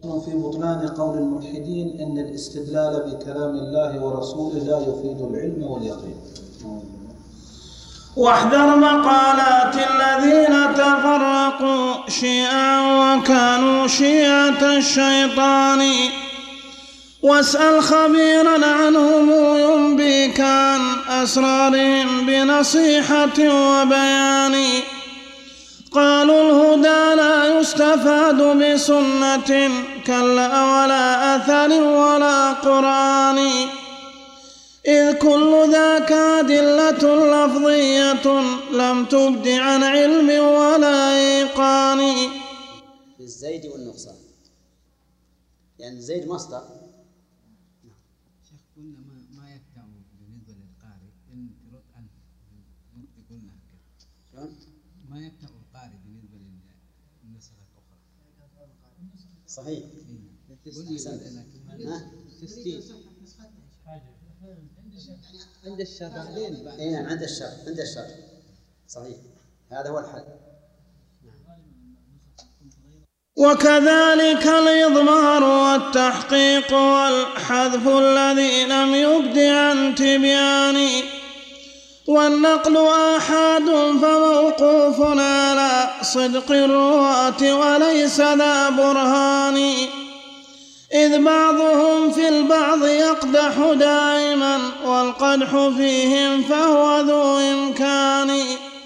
في بطلان قول الملحدين إن الاستدلال بكلام الله ورسوله لا يفيد العلم واليقين. واحذر مقالات الذين تفرقوا شيعا وكانوا شيعة الشيطان، واسأل خبيرا عنهم ينبيك عن أسرارهم بنصيحة وبيان. قالوا الهدى لا يستفاد بسنة كلا ولا أثر ولا قرآن، إذ كل ذاك أدلة لفظية لم تبد عن علم ولا إيقان. بالزيد والنقصان، يعني الزيد مصدر. شيخ قلنا ما يقطع بالنسبة للقارئ إن ترد عنه قلنا كده ما يقطع القارئ بالنسبة للنسخ الأخرى. صحيح. عند الشرعين. نعم عند الشرع صحيح، هذا هو الحل. وكذلك الإضمار والتحقيق والحذف الذي لم يبد عن تبيان، والنقل آحاد فموقوف على صدق الرواة وليس ذا برهان، إذ بعضهم في البعض يقدح دائما والقدح فيهم فهو ذو إمكان،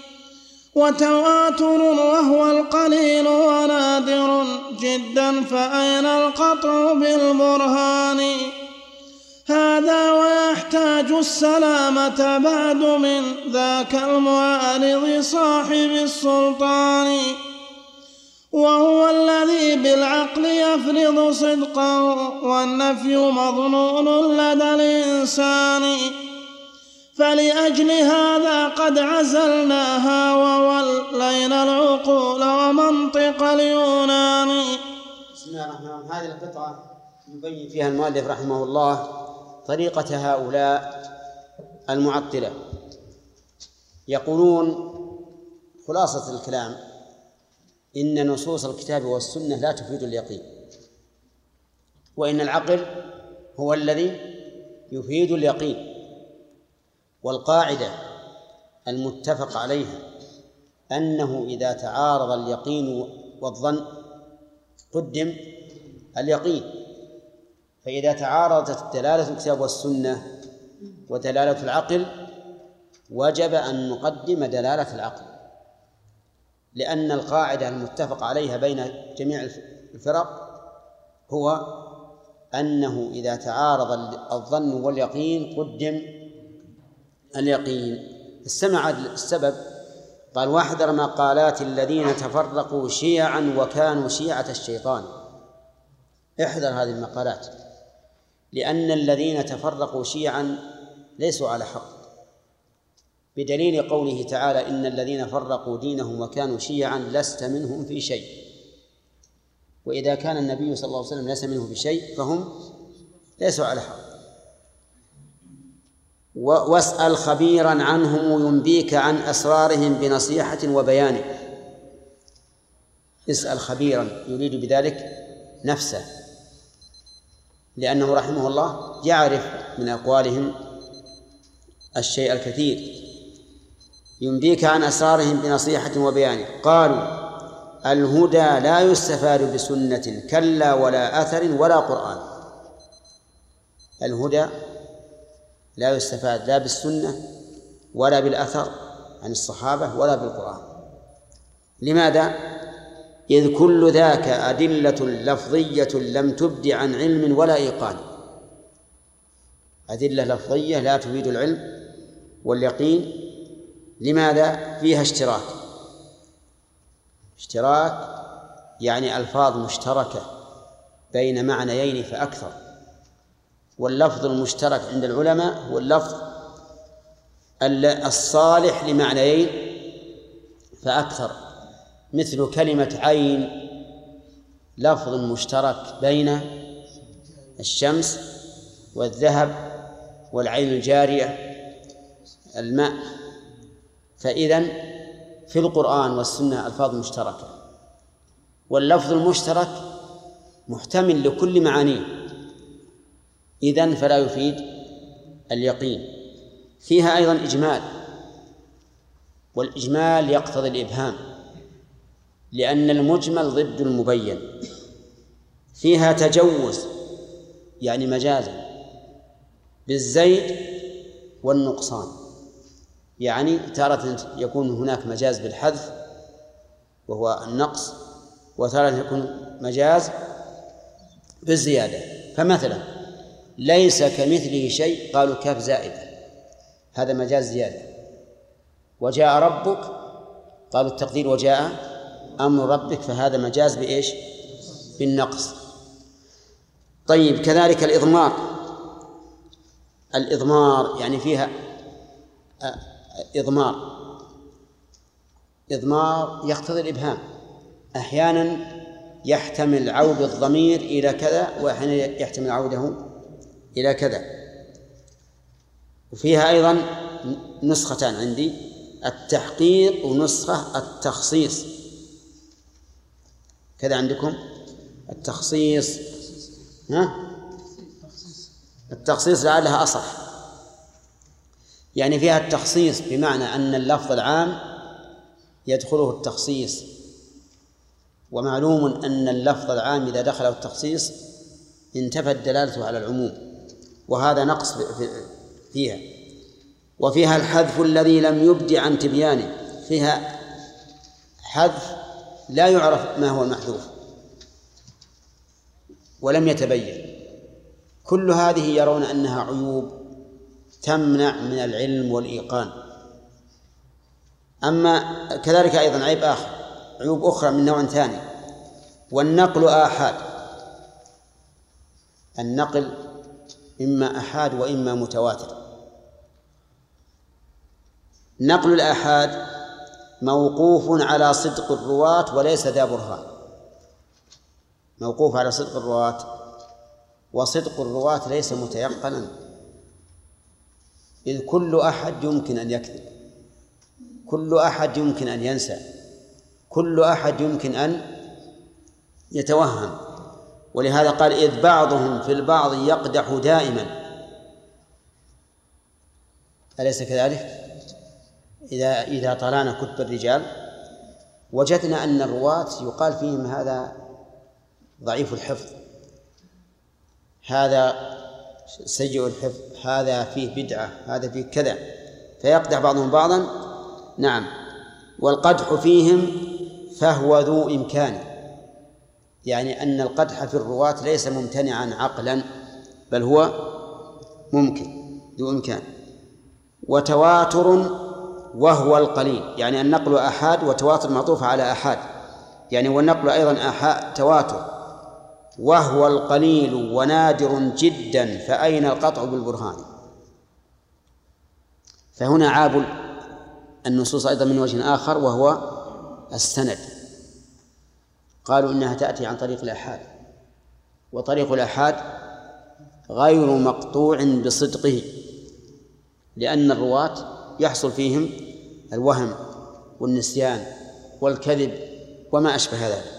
وتواتر وهو القليل ونادر جدا فأين القطع بالبرهان. هذا ويحتاج السلامة بعد من ذاك المعارض صاحب السلطان، وهو الذي بالعقل يفرض صدقه والنفي مظنون لدى الإنسان. فلأجل هذا قد عزلناها وولينا العقول ومنطق اليونان. بسم الله الرحمن الرحيم. هذه القطعة يبين فيها المؤلف رحمه الله طريقة هؤلاء المعطلة. يقولون خلاصة الكلام إن نصوص الكتاب والسنة لا تفيد اليقين، وإن العقل هو الذي يفيد اليقين. والقاعدة المتفق عليها أنه إذا تعارض اليقين والظن قدم اليقين، فإذا تعارضت دلالة الكتاب والسنة ودلالة العقل وجب أن نقدم دلالة العقل، لأن القاعدة المتفق عليها بين جميع الفرق هو أنه إذا تعارض الظن واليقين قدم اليقين. استمع السبب، قال واحذر مقالات الذين تفرقوا شيعا وكانوا شيعة الشيطان. احذر هذه المقالات، لأن الذين تفرقوا شيعا ليسوا على حق، بدليل قوله تعالى إن الذين فرقوا دينهم وكانوا شيعا لست منهم في شيء. وإذا كان النبي صلى الله عليه وسلم ليس منه في شيء فهم ليسوا على حق. واسأل خبيرا عنهم ينبيك عن أسرارهم بنصيحة وبيان. اسأل خبيرا يريد بذلك نفسه، لأنه رحمه الله يعرف من أقوالهم الشيء الكثير. ينبيك عن أسرارهم بنصيحة وبيان. قالوا الهدى لا يستفاد بسنة كلا ولا أثر ولا قرآن. الهدى لا يستفاد لا بالسنة ولا بالأثر عن الصحابة ولا بالقرآن. لماذا؟ إذ كل ذاك أدلة لفظية لم تبد عن علم ولا إيقان. أدلة لفظية لا تفيد العلم واليقين. لماذا؟ فيها اشتراك يعني ألفاظ مشتركة بين معنيين فأكثر، واللفظ المشترك عند العلماء هو اللفظ الصالح لمعنيين فأكثر، مثل كلمة عين لفظ مشترك بين الشمس والذهب والعين الجارية الماء. فإذن في القرآن والسنة ألفاظ مشتركة، واللفظ المشترك محتمل لكل معانيه، إذن فلا يفيد اليقين. فيها أيضا إجمال، والإجمال يقتضي الإبهام، لأن المجمل ضد المبين. فيها تجوز يعني مجازا بالزيد والنقصان، يعني تارة يكون هناك مجاز بالحذف وهو النقص، وتارة يكون مجاز بالزيادة. فمثلا ليس كمثله شيء قالوا كاف زائدة، هذا مجاز زيادة. وجاء ربك قالوا التقدير وجاء أمر ربك، فهذا مجاز بإيش؟ بالنقص. طيب كذلك الإضمار يعني فيها إضمار يقتضي الإبهام، أحيانا يحتمل عود الضمير إلى كذا، وأحيانا يحتمل عوده إلى كذا. وفيها أيضا نسختان عندي، التحقيق ونسخة التخصيص. كذا عندكم التخصيص، التخصيص لعلها أصح، يعني فيها التخصيص بمعنى أن اللفظ العام يدخله التخصيص، ومعلوم أن اللفظ العام إذا دخله التخصيص انتفت دلالته على العموم، وهذا نقص فيها. وفيها الحذف الذي لم يبد عن تبيانه، فيها حذف لا يعرف ما هو المحذوف ولم يتبين. كل هذه يرون أنها عيوب تمنع من العلم والإيقان. أما كذلك أيضا عيب آخر، عيوب أخرى من نوع ثاني، والنقل آحاد. النقل إما أحاد وإما متواتر. نقل الآحاد موقوف على صدق الرواة وليس ذا برهان، موقوف على صدق الرواة، وصدق الرواة ليس متيقنا، إذ كل أحد يمكن أن يكذب، كل أحد يمكن أن ينسى، كل أحد يمكن أن يتوهم. ولهذا قال إذ بعضهم في البعض يقدح دائما، أليس كذلك؟ إذا طلعنا كتب الرجال وجدنا أن الرواة يقال فيهم هذا ضعيف الحفظ، هذا سيء الحفظ، هذا فيه بدعة، هذا فيه كذا، فيقدح بعضهم بعضا. نعم، والقدح فيهم فهو ذو إمكان، يعني أن القدح في الرواة ليس ممتنعا عقلا، بل هو ممكن ذو إمكان. وتواتر وهو القليل، يعني النقل أحاد، وتواتر معطوف على أحاد، يعني والنقل أيضا أحاد تواتر. وهو القليل ونادر جدا، فأين القطع بالبرهان؟ فهنا عاب النصوص أيضا من وجه آخر، وهو السند. قالوا إنها تأتي عن طريق الآحاد، وطريق الآحاد غير مقطوع بصدقه، لأن الرواة يحصل فيهم الوهم والنسيان والكذب وما أشبه ذلك.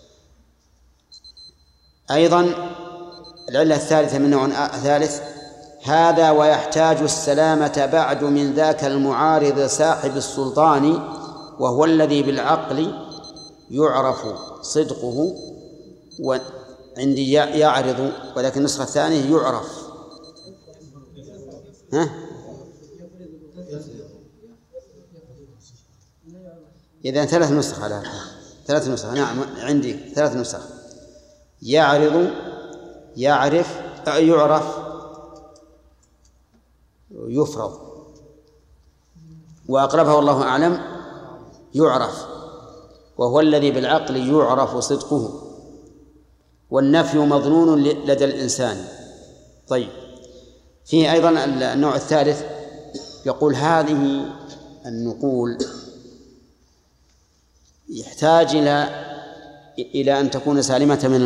أيضا العلة الثالثة من نوع ثالث، هذا ويحتاج السلامة بعد من ذاك المعارض صاحب السلطان، وهو الذي بالعقل يعرف صدقه، وعندي يعرض، ولكن النسخة الثانية يعرف. إذن ثلاث نسخ على ثلاث نسخ. نعم عندي ثلاث نسخ، يعرض، يعرف، يعرف، يفرض، وأقربها والله أعلم يعرف، وهو الذي بالعقل يعرف صدقه، والنفي مظنون لدى الإنسان. طيب، فيه أيضا النوع الثالث، يقول هذه النقول يحتاج إلى أن تكون سالمة من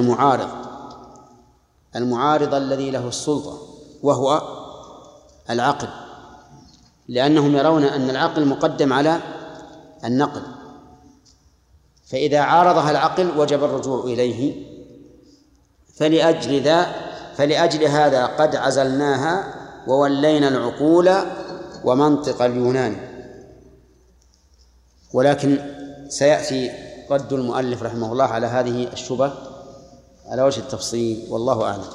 المعارض الذي له السلطة، وهو العقل، لأنهم يرون أن العقل مقدم على النقل، فإذا عارضها العقل وجب الرجوع إليه فلأجل هذا قد عزلناها وولينا العقول ومنطق اليونان. ولكن سيأتي رد المؤلف رحمه الله على هذه الشبهة على وجه التفصيل، والله أعلم.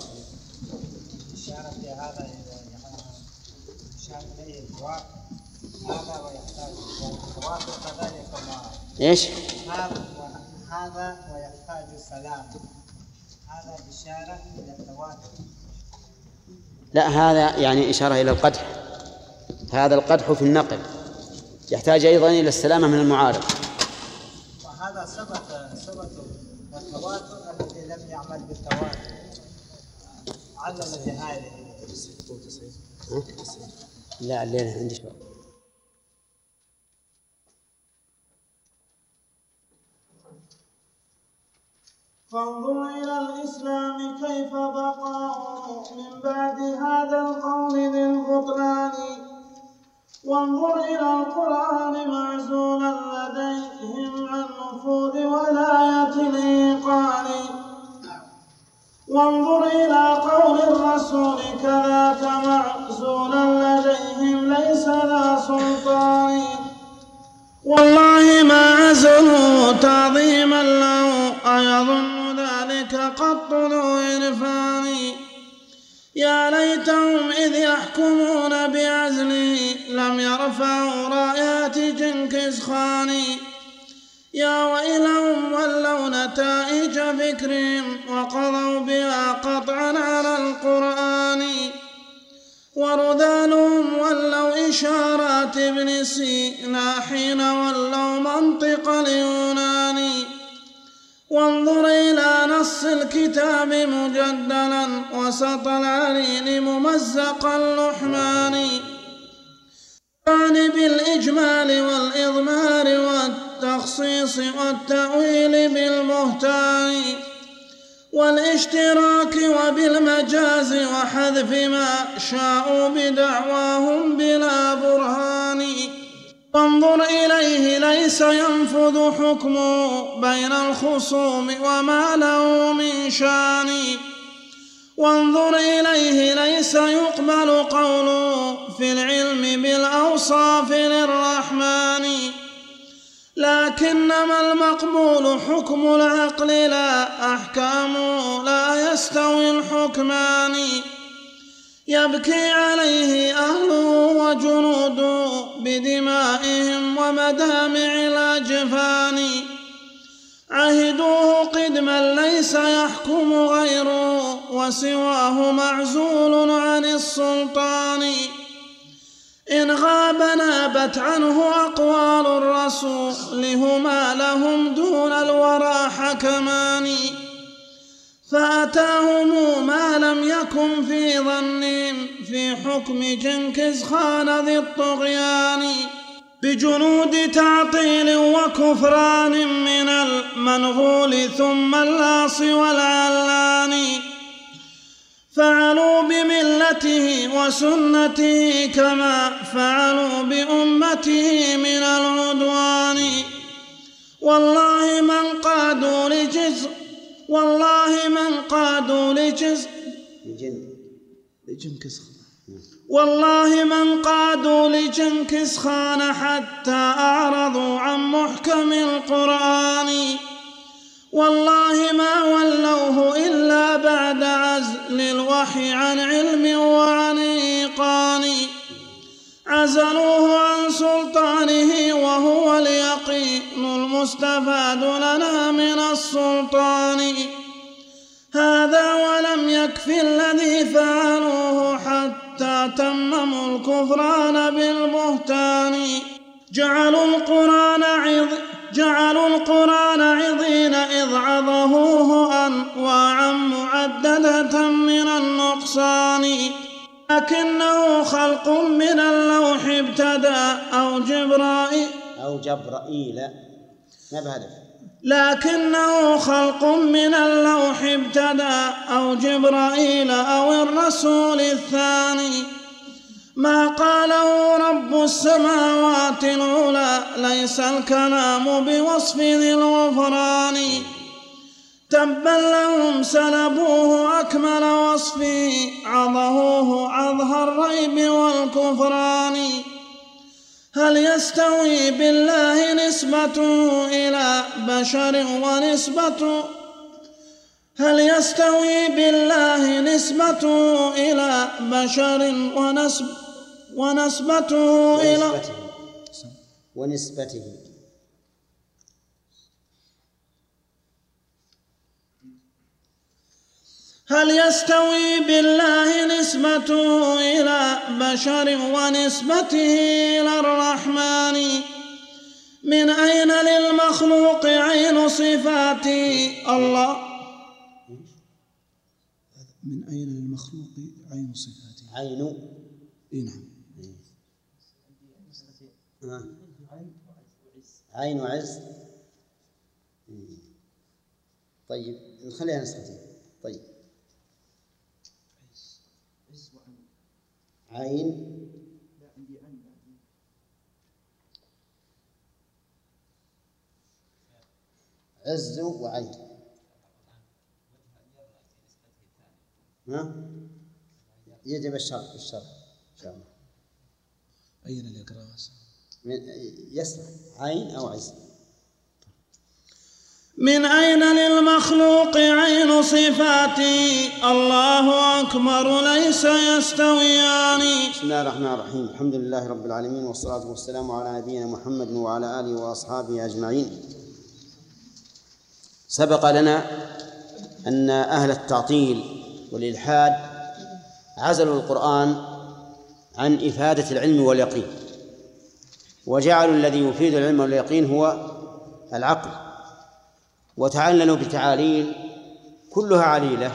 ايش؟ هذا ويحتاج السلام، هذا إشارة إلى التواتر. لا، هذا يعني إشارة إلى القدح، هذا القدح في النقل يحتاج أيضا إلى السلامة من المعارض. وهذا ثبت والتواتر الذي لم يعمل بالتواتر علل بهذه. لا، الليلة عندي شغل. فانظر إلى الإسلام كيف بقاه من بعد هذا القول ذي البطلان، وانظر إلى القرآن معزولا لديهم عن نفوذ ولاية الإيقان، وانظر إلى قول الرسول كذاك معزولا لديهم ليس ذا سلطان، والله ما عزلوا تعظيما له أيظن ذلك قط ذو عرفان، يا ليتهم إذ يحكمون بعزله لم يرفعوا رايات جنكز خان، يا ويلهم ولوا نتائج فكرهم وقضوا بها قطعا على القرآن، ورذالهم ولوا إشارات ابن سينا حين ولوا منطق اليونان، وانظر إلى نص الكتاب مجدلا وسط العليل ممزق اللحمان، بالإجمال والإضمار والتخصيص والتأويل بالبهتان والاشتراك وبالمجاز وحذف ما شاءوا بدعواهم بلا برهان، وانظر إليه ليس ينفذ حكمه بين الخصوم وما له من شان، وانظر إليه ليس يقبل قوله في العلم بالأوصاف للرحمن، لكنما المقبول حكم العقل لا أحكامه لا يستوي الحكمان، يبكي عليه أهله وجنوده بدمائهم ومدامع الأجفان، عهدوه قدما ليس يحكم غيره وسواه معزول عن السلطان، إن غاب نابت عنه أقوال الرسول هما لهم دون الورى حكمان، فأتاهم ما لم يكن في ظنهم في حكم جنكز خان ذي الطغيان، بجنود تعطيل وكفران من المنغول ثم اللاص والعلان، فعلوا بملته وسنته كما فعلوا بأمته من العدوان، والله من قادوا لجنكز خان حتى أعرضوا عن محكم القرآن، والله ما ولوه إلا بعد عزل الوحي عن علم وعن إيقان، عزلوه عن سلطانه وهو اليقين المستفاد لنا من السلطان، هذا ولم يكف الذي فعلوه حتى تمموا الكفران بالبهتان، جعلوا القرآن عظين إذ عظهوه أنواعا معددة من النقصان، لكنه خلق من اللوح ابتدى أو جبرائيل ما بهدف، لكنه خلق من اللوح ابتدى أو جبرائيل أو الرسول الثاني، ما قاله رب السماوات العلى ليس الكلام بوصف ذي الغفران، تبا لهم سلبوه أكمل وصفه عضهوه عضها الريب والكفران. هل يستوي بالله نسبته إلى بشر ونسبته هل يستوي بالله نسبته إلى بشر ونسبته إلى ونسبته هل يستوي بالله نسبته إلى بشر ونسبته إلى الرحمن؟ من أين للمخلوق عين صفات الله؟ من أين للمخلوق عين صفاته؟ عين نعم. عين وعز. طيب نخليها نسختين. طيب عين عز وعين. يجب الشرح إن شاء الله. أين اللي يقرأ يصلح عين أو عز. من أين للمخلوق عين صفاتي الله أكبر ليس يستويان. بسم الله الرحمن الرحيم. الحمد لله رب العالمين والصلاة والسلام على نبينا محمد وعلى آله وأصحابه أجمعين. سبق لنا أن أهل التعطيل والإلحاد عزلوا القرآن عن إفادة العلم واليقين، وجعلوا الذي يفيد العلم واليقين هو العقل، وتعللوا بتعاليل كلها عليلة،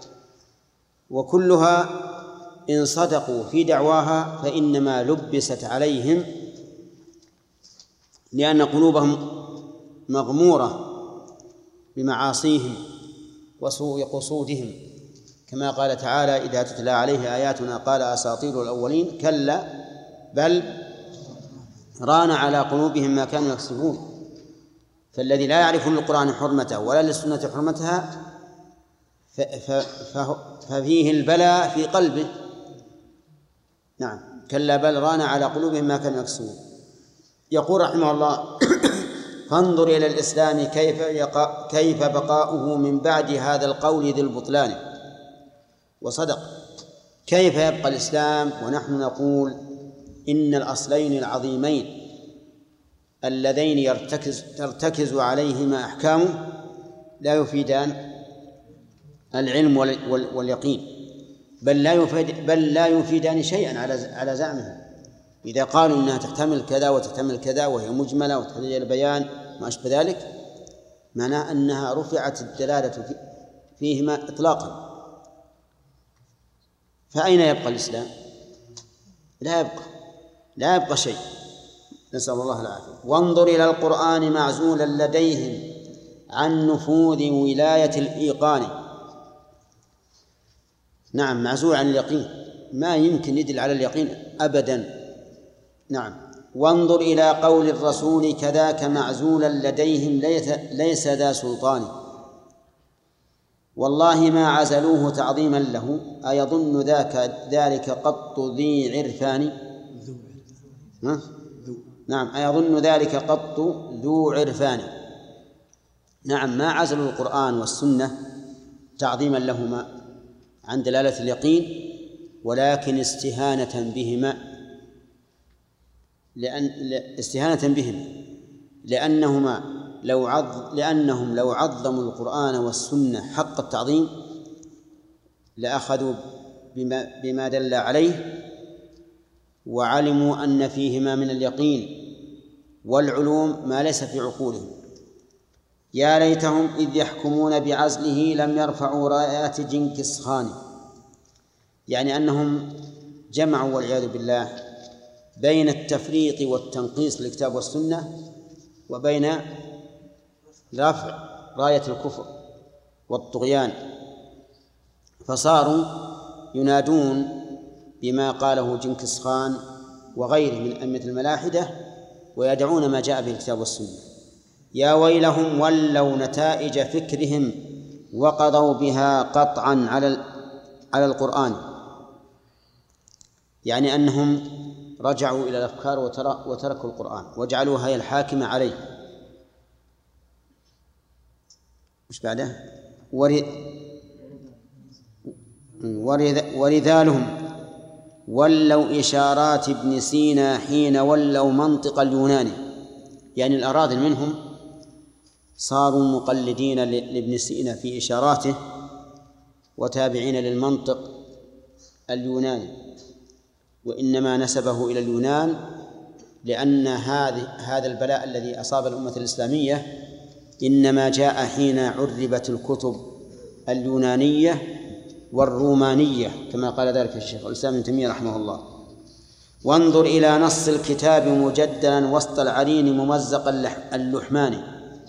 وكلها إن صدقوا في دعواها فإنما لبست عليهم لأن قلوبهم مغمورة بمعاصيهم وسوء قصودهم، كما قال تعالى: إذا تتلى عليه آياتنا قال أساطير الأولين، كلا بل ران على قلوبهم ما كانوا يكسبون. فالذي لا يعرف للقرآن حرمته ولا للسنة حرمتها ففيه البلاء في قلبه. نعم، كلا بل ران على قلوبهم ما كانوا يكسبون. يقول رحمه الله: فانظر إلى الإسلام كيف بقاؤه من بعد هذا القول ذي البطلان. وصدق. كيف يبقى الإسلام ونحن نقول إن الأصلين العظيمين اللذين ترتكز عليهما أحكامه لا يفيدان العلم واليقين، بل لا يفيدان شيئا على زعمهم. إذا قالوا إنها تحتمل كذا وتحتمل كذا وهي مجملة وتحتاج إلى بيان ما أشبه ذلك، معناه أنها رفعت الدلالة فيهما إطلاقا. فأين يبقى الإسلام؟ لا يبقى شيء، نسأل الله العافية. وانظر إلى القرآن معزولا لديهم عن نفوذ ولاية الإيقان. نعم، معزول عن اليقين، ما يمكن يدل على اليقين أبدا. نعم. وانظر إلى قول الرسول كذاك معزولا لديهم ليس ذا سلطان. والله ما عزلوه تعظيما له أيظن ذلك قط ذي عرفان. نعم، أيظن ذلك قط ذو عرفان. نعم، ما عزلوا القرآن والسنة تعظيما لهما عن دلالة اليقين، ولكن استهانة بهم، لأنهم لو عظموا القرآن والسنة حق التعظيم لأخذوا بما دل عليه، وعلموا أن فيهما من اليقين والعلوم ما ليس في عقولهم. يا ليتهم إذ يحكمون بعزله لم يرفعوا رايات جنكس خان. يعني أنهم جمعوا والعياذ بالله بين التفريط والتنقيص للكتاب والسنة وبين رفع راية الكفر والطغيان، فصاروا ينادون بما قاله جنكس خان وغيره من أئمة الملاحدة ويدعون ما جاء به الكتاب والسنة. يا ويلهم ولوا نتائج فكرهم وقضوا بها قطعا على القرآن، يعني أنهم رجعوا إلى الأفكار وتركوا القرآن وجعلوها هي الحاكمة عليه. مش بعده؟ ورذالهم ولوا إشارات ابن سينا حين ولوا منطق اليوناني، يعني الأراذل منهم صاروا مقلدين لابن سينا في إشاراته وتابعين للمنطق اليوناني، وإنما نسبه إلى اليونان لأن هذا البلاء الذي أصاب الأمة الإسلامية إنما جاء حين عربت الكتب اليونانية والرومانية كما قال ذلك الشيخ الإسلام ابن تيمية رحمه الله. وانظر إلى نص الكتاب مجدلا وسط العرين ممزق اللحمان،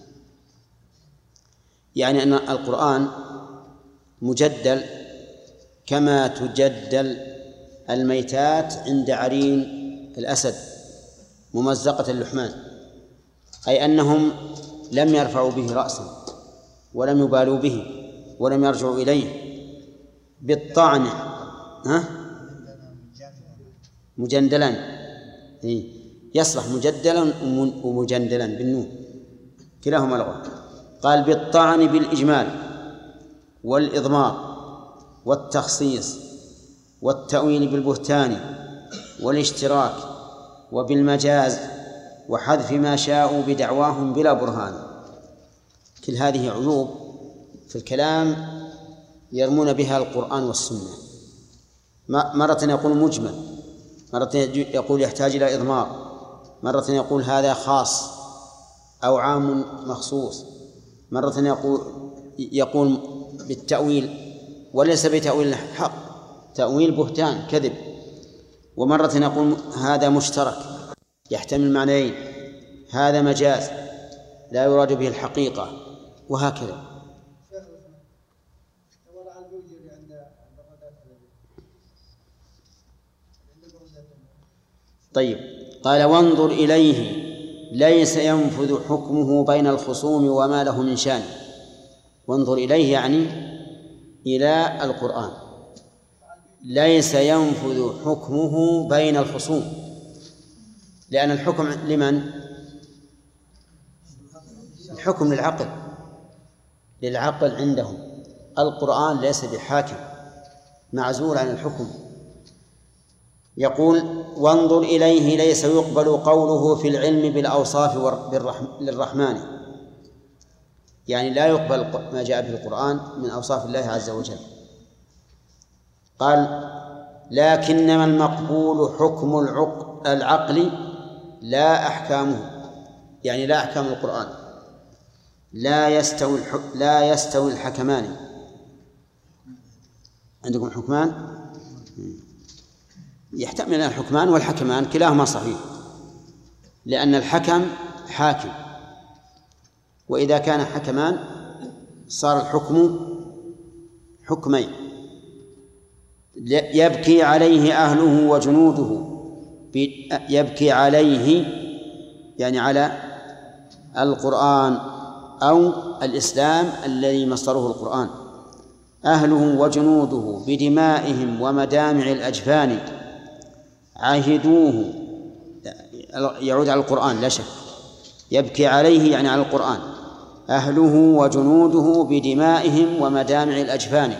يعني أن القرآن مجدل كما تجدل الميتات عند عرين الأسد ممزقة اللحمان، أي أنهم لم يرفعوا به رأسا ولم يبالوا به ولم يرجعوا إليه بالطعن مجندلا، يصلح مجدلا ومجندلا بالنون كلاهما لغة. قال بالطعن بالإجمال والإضمار والتخصيص والتأويل بالبهتان والاشتراك وبالمجاز وحذف ما شاءوا بدعواهم بلا برهان. كل هذه عيوب في الكلام يرمون بها القرآن والسنة. مرة يقول مجمل، مرة يقول يحتاج إلى إضمار، مرة يقول هذا خاص أو عام مخصوص، مرة يقول بالتأويل وليس بتأويل حق، تأويل بهتان كذب، ومرة يقول هذا مشترك يحتمل معنيين، هذا مجاز لا يراد به الحقيقة، وهكذا. طيب، قال وانظر إليه ليس ينفذ حكمه بين الخصوم وما له من شان. وانظر إليه يعني إلى القرآن، ليس ينفذ حكمه بين الخصوم، لأن الحكم لمن؟ الحكم للعقل عندهم. القرآن ليس بحاكم، معزول عن الحكم. يقول وانظر إليه ليس يقبل قوله في العلم بالأوصاف للرحمن، يعني لا يقبل ما جاء به القرآن من أوصاف الله عز وجل. قال لكنما المقبول حكم العقل لا أحكامه، يعني لا أحكام القرآن. لا يستوي الحكمان. عندكم حكمان؟ يحتمل الحكمان والحكمان كلاهما صحيح، لأن الحكم حاكم، وإذا كان حكمان صار الحكم حكمين. يبكي عليه أهله وجنوده، يبكي عليه يعني على القرآن أو الإسلام الذي مصدره القرآن، أهله وجنوده بدمائهم ومدامع الأجفان عهدوه، يعود على القرآن لا شك. يبكي عليه يعني على القرآن، أهله وجنوده بدمائهم ومدامع الأجفان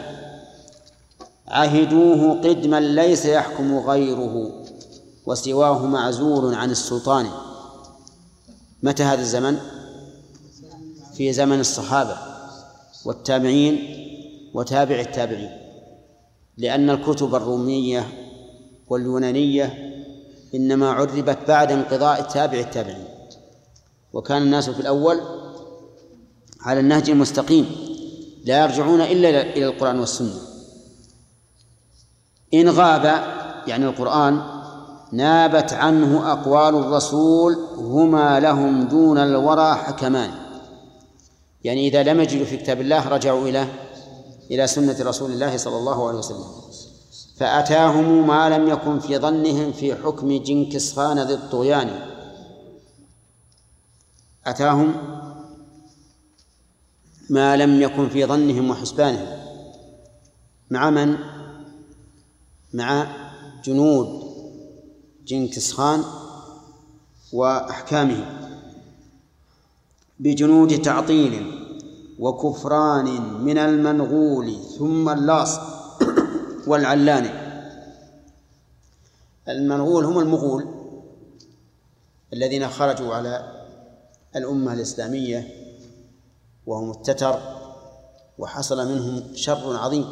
عهدوه قدما ليس يحكم غيره وسواه معزول عن السلطان. متى هذا الزمن؟ في زمن الصحابة والتابعين وتابع التابعين، لأن الكتب الرومية واليونانية إنما عربت بعد انقضاء تابع التابعين، وكان الناس في الأول على النهج المستقيم لا يرجعون إلا إلى القرآن والسنة. إن غاب يعني القرآن نابت عنه أقوال الرسول هما لهم دون الورى حكمان، يعني إذا لم يجدوا في كتاب الله رجعوا إلى سنة رسول الله صلى الله عليه وسلم. فأتاهم ما لم يكن في ظنهم في حكم جنكس خان ذي الطغيان. أتاهم ما لم يكن في ظنهم وحسبانهم. مع من؟ مع جنود جنكيز خان وأحكامه بجنود تعطيل وكفران من المنغول ثم اللاص والعلاني. المنغول هم المغول الذين خرجوا على الأمة الإسلامية وهم التتر، وحصل منهم شر عظيم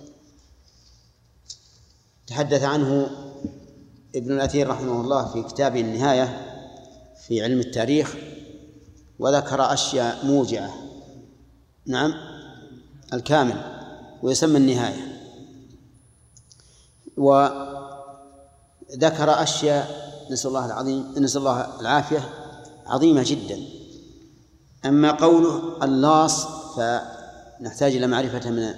تحدث عنه ابن الأثير رحمه الله في كتابه النهاية في علم التاريخ، وذكر أشياء موجعة. نعم، الكامل، ويسمى النهاية، وذكر أشياء نسأل الله العافية عظيمة جدا. أما قوله اللاص فنحتاج إلى معرفة من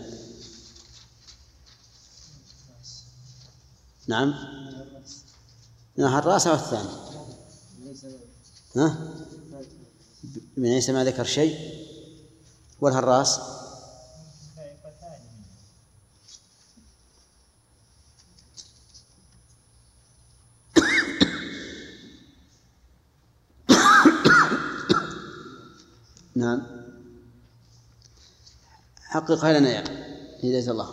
نعم الراس أو الثاني؟ ليس ما ذكر شيء ولا الراس. نعم، حققها لنا يا هداية الله.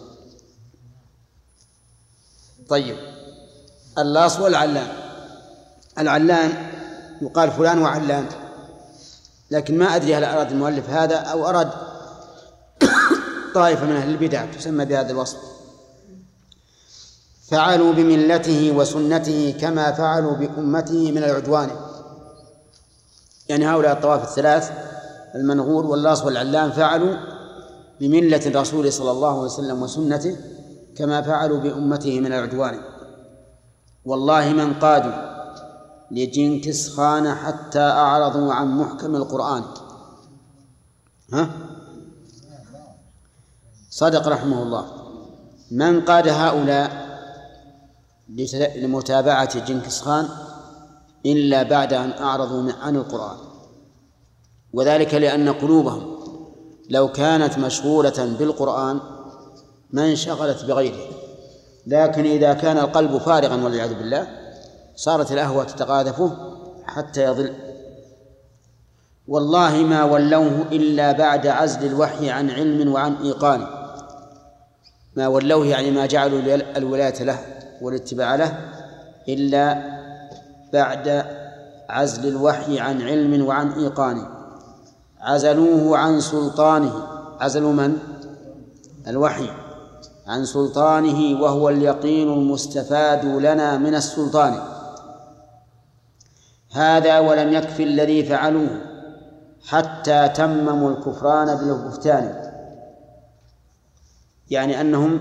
طيب، اللاص والعلان. العلان يقال فلان وعلان، لكن ما أدري هل أراد المؤلف هذا أو أراد طائفة من أهل البدع تسمى بهذا الوصف. فعلوا بملته وسنته كما فعلوا بأمته من العدوان. يعني هؤلاء الطوائف الثلاث المنغول واللاص والعلان فعلوا بملة الرسول صلى الله عليه وسلم وسنته كما فعلوا بأمته من العدوان. والله من قادوا لجنكيز خان حتى أعرضوا عن محكم القرآن. صدق رحمه الله. من قاد هؤلاء لمتابعة جنكيز خان إلا بعد أن أعرضوا عن القرآن، وذلك لأن قلوبهم لو كانت مشغولة بالقرآن ما انشغلت بغيره، لكن إذا كان القلب فارغا والعياذ بالله صارت الأهوى تتقاذفه حتى يضل. والله ما ولوه إلا بعد عزل الوحي عن علم وعن إيقان. ما ولوه يعني ما جعلوا الولاية له والاتباع له إلا بعد عزل الوحي عن علم وعن إيقان. عزلوه عن سلطانه. عزلوا من؟ الوحي عن سلطانه، وهو اليقين المستفاد لنا من السلطان. هذا ولم يكفي الذي فعلوه حتى تمموا الكفران بالبهتان. يعني أنهم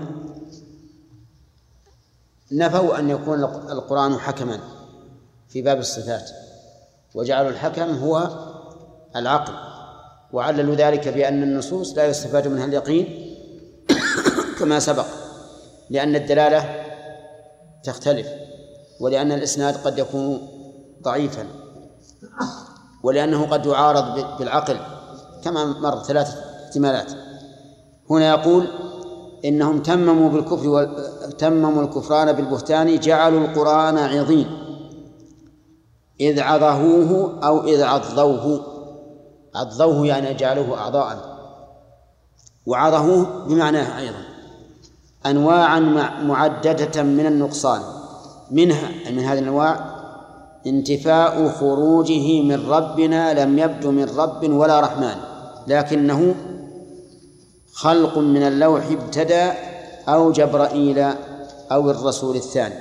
نفوا أن يكون القرآن حكما في باب الصفات، وجعلوا الحكم هو العقل، وعللوا ذلك بأن النصوص لا يستفاد منها اليقين كما سبق، لأن الدلالة تختلف، ولأن الإسناد قد يكون ضعيفا، ولأنه قد يعارض بالعقل كما مر 3 احتمالات. هنا يقول إنهم تمموا الكفران بالبهتان، جعلوا القرآن عظيم إذ عظهوه أو إذ عضوه. عضوه يعني جعلوه أعضاء، وعظهوه بمعناه أيضا أنواعا معددة من النقصان. منها من هذه الأنواع انتفاء خروجه من ربنا لم يبد من رب ولا رحمن، لكنه خلق من اللوح ابتدى أو جبرائيل أو الرسول الثاني.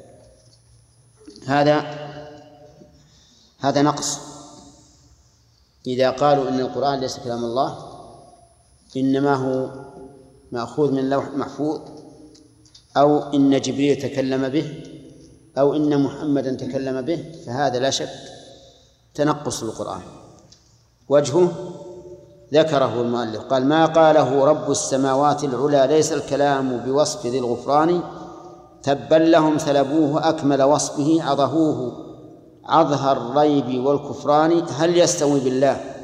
هذا نقص. إذا قالوا إن القرآن ليس كلام الله إنما هو مأخوذ من اللوح المحفوظ، أو إن جبريل تكلم به، أو إن محمدا تكلم به، فهذا لا شك تنقص القرآن. وجهه ذكره المؤلف، قال: ما قاله رب السماوات العلى ليس الكلام بوصف ذي الغفران، تبا لهم ثلبوه أكمل وصفه، عظهوه عظه الريب والكفران. هل يستوي بالله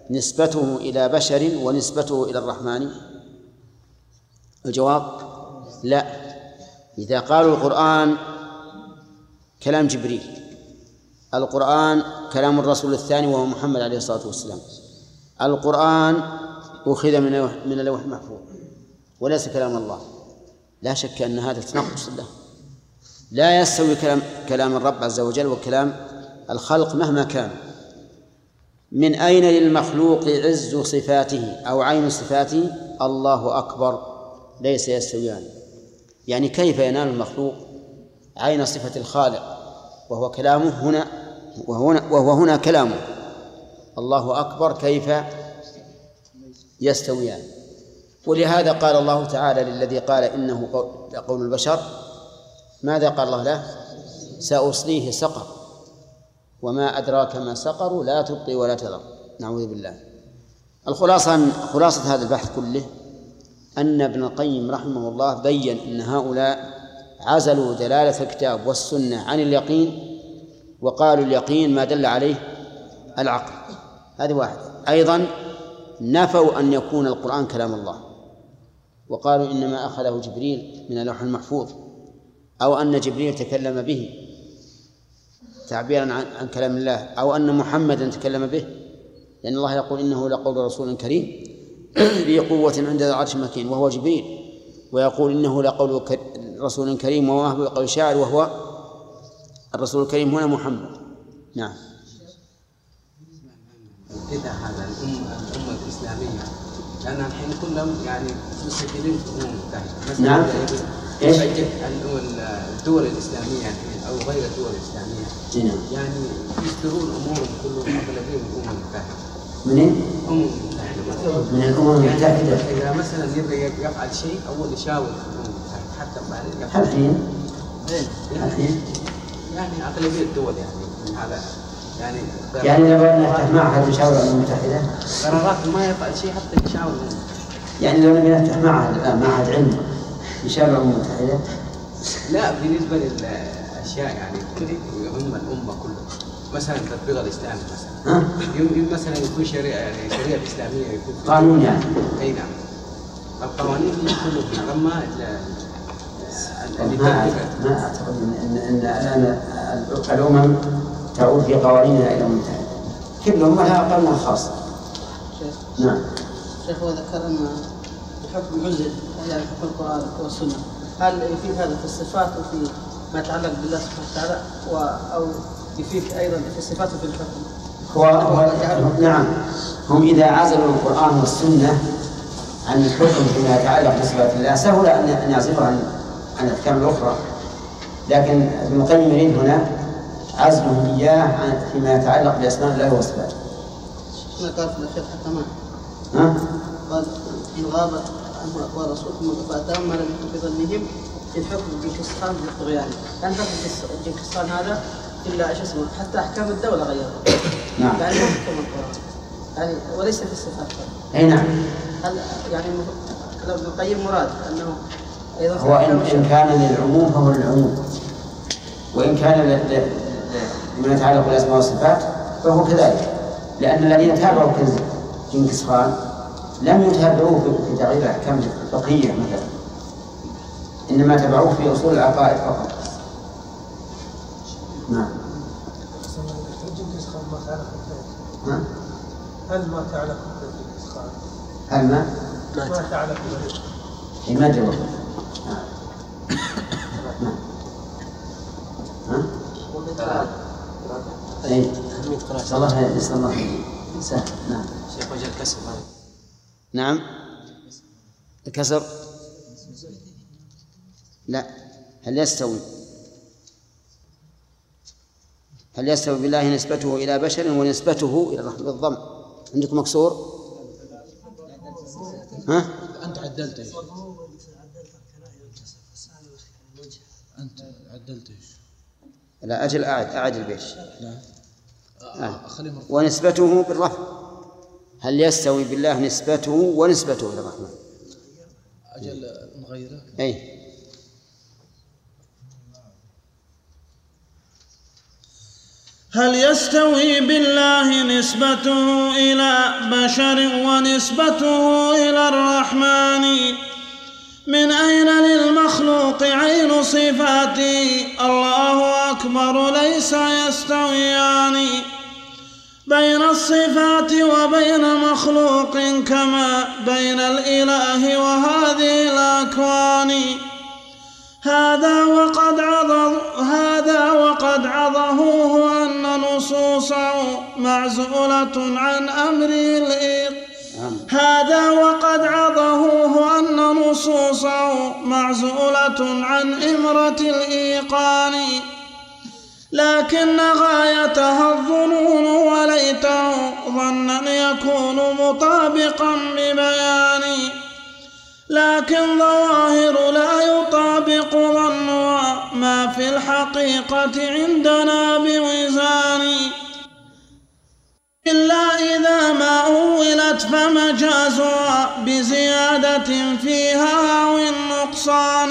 نسبته إلى بشر ونسبته إلى الرحمن؟ الجواب لا. إذا قالوا القرآن كلام جبريل، القرآن كلام الرسول الثاني وهو محمد عليه الصلاة والسلام، القرآن أخذ من اللوح المحفوظ وليس كلام الله، لا شك أن هذا تنقص له. لا يستوي كلام الرب عز وجل وكلام الخلق مهما كان. من أين للمخلوق عز صفاته أو عين صفاته؟ الله أكبر، ليس يستويان. يعني كيف ينال المخلوق عين صفة الخالق وهو كلامه هنا وهو هنا كلامه؟ الله أكبر، كيف يستويان؟ ولهذا قال الله تعالى للذي قال إنه قول البشر، ماذا قال الله له؟ سأصليه سقر وما أدراك ما سقر لا تبقي ولا تذر. نعوذ بالله. خلاصة هذا البحث كله أن ابن القيم رحمه الله بيّن أن هؤلاء عزلوا دلالة الكتاب والسنة عن اليقين، وقالوا اليقين ما دل عليه العقل. هذا واحد. أيضا نفوا أن يكون القرآن كلام الله، وقالوا إنما أخذه جبريل من اللوح المحفوظ، أو أن جبريل تكلم به تعبيرا عن كلام الله، أو أن محمدا تكلم به، لأن الله يقول إنه لقول رسول كريم ذي قوة عند ذي العرش مكين وهو جبريل، ويقول إنه لقول رسول كريم وما هو بقول شاعر وهو الرسول الكريم هنا محمد. نعم. إذا هذا الأمة الإسلامية، لأن الحين كلهم يعني مستقلين في أمم متحدة. نعم. إيش؟ الدول الإسلامية أو غير الدول الإسلامية يعني يصدرون أمورهم كلهم أغلبية من الأمم المتحدة. من أمم المتحدة من الأمم المتحدة. إذا مثلا يبغى يفعل شيء أول يشاور في الأمم المتحدة حتى بعد يفعل. الحين يعني أغلبية الدول يعني من هذا يعني نبغى نفتح معهد نشاور الأمم المتحدة، قرارات ما يفعل شيء حتى يشاور. يعني لو نبغى نفتح معهد علم نشاور الأمم المتحدة. لا، بالنسبة للأشياء يعني يهم الأمة كلها، مثلا تطبيق الإسلام مثلا يكون شريعة يعني شريعة إسلامية يكون قانون يعني. أي نعم. القوانين هي كلها أما ما أعتقد أن الآن الأمم تعود في قوانينها إلى الأمم المتحدة، كل أمة لها قانون خاص. نعم. شيخ وذكر أن الحكم عزل يعني حكم القرآن والسنة، هل يفيد هذا في الصفات وفي ما يتعلق بالله سبحانه وتعالى، أو يفيد أيضا في الصفات وفي الحكم؟ نعم. هم إذا عزلوا القرآن والسنة عن الحكم فيما يتعلق بصفات الله سهل أن يعزلوا عن الأحكام الأخرى، لكن ابن القيم يريد هنا عزلهم إياه فيما يتعلق بأسماء الله وصفاته. ما قال في الأخير حتى ما قال إن غابت عنه أقوال رسول ثم فأتاهم ما لم يكن في ظنهم في الحكم بجنكيز خان بالطغيان، يعني جنكيز خان هذا إلا إيش اسمه حتى أحكام الدولة غيرها. نعم. يعني ما حكم القرآن يعني وليس في الصفات. أي نعم. هل يعني كلام ابن القيم مراد أنه أيضا هو إن كان للعموم فهو للعموم، وإن كان لما يتعلق بالأسماء والصفات فهو كذلك، لأن الذين تابعوا جنكيز خان لم يتابعوه في تغيير الأحكام الفقهية مثلا، إنما تبعوه في أصول العقائد فقط. نعم. جنكيز خان ما تعلق بالله. هل ما تعلق بجنكيز خان؟ هل ما تعلق بالله؟ ما جواب. أي الله يسأل الله سهل. نعم. شيخ وجه الكسر. نعم. الكسر لا. هل يستوي بالله نسبته إلى بشر ونسبته إلى الرحمن بالضم؟ عندكم مكسور؟ أنت عدلت إيش؟ أنت عدلت إيش؟ لا أجل أعد البيت. لا. ونسبته بالرفع. هل يستوي بالله نسبته ونسبته إلى الرحمن؟ أجل نغيره. أي. هل يستوي بالله نسبته إلى بشر ونسبته إلى الرحمن؟ من أين للمخلوق عين صفاتي؟ الله أكبر ليس يستويان. بين الصفات وبين مخلوق كما بين الإله وهذه الأكوان. هذا وقد عظهوه أن نصوصه معزولة عن أمره هذا وقد عظهوه أن نصوصه معزولة عن إمرة الإيقان. لكن غايتها الظنون وليته ظنا يكون مطابقا ببيان. لكن ظواهر لا يطابق ظنها ما في الحقيقة عندنا بوزان. إلا إذا ما أولت فمجازها بزيادة فيها أو النقصان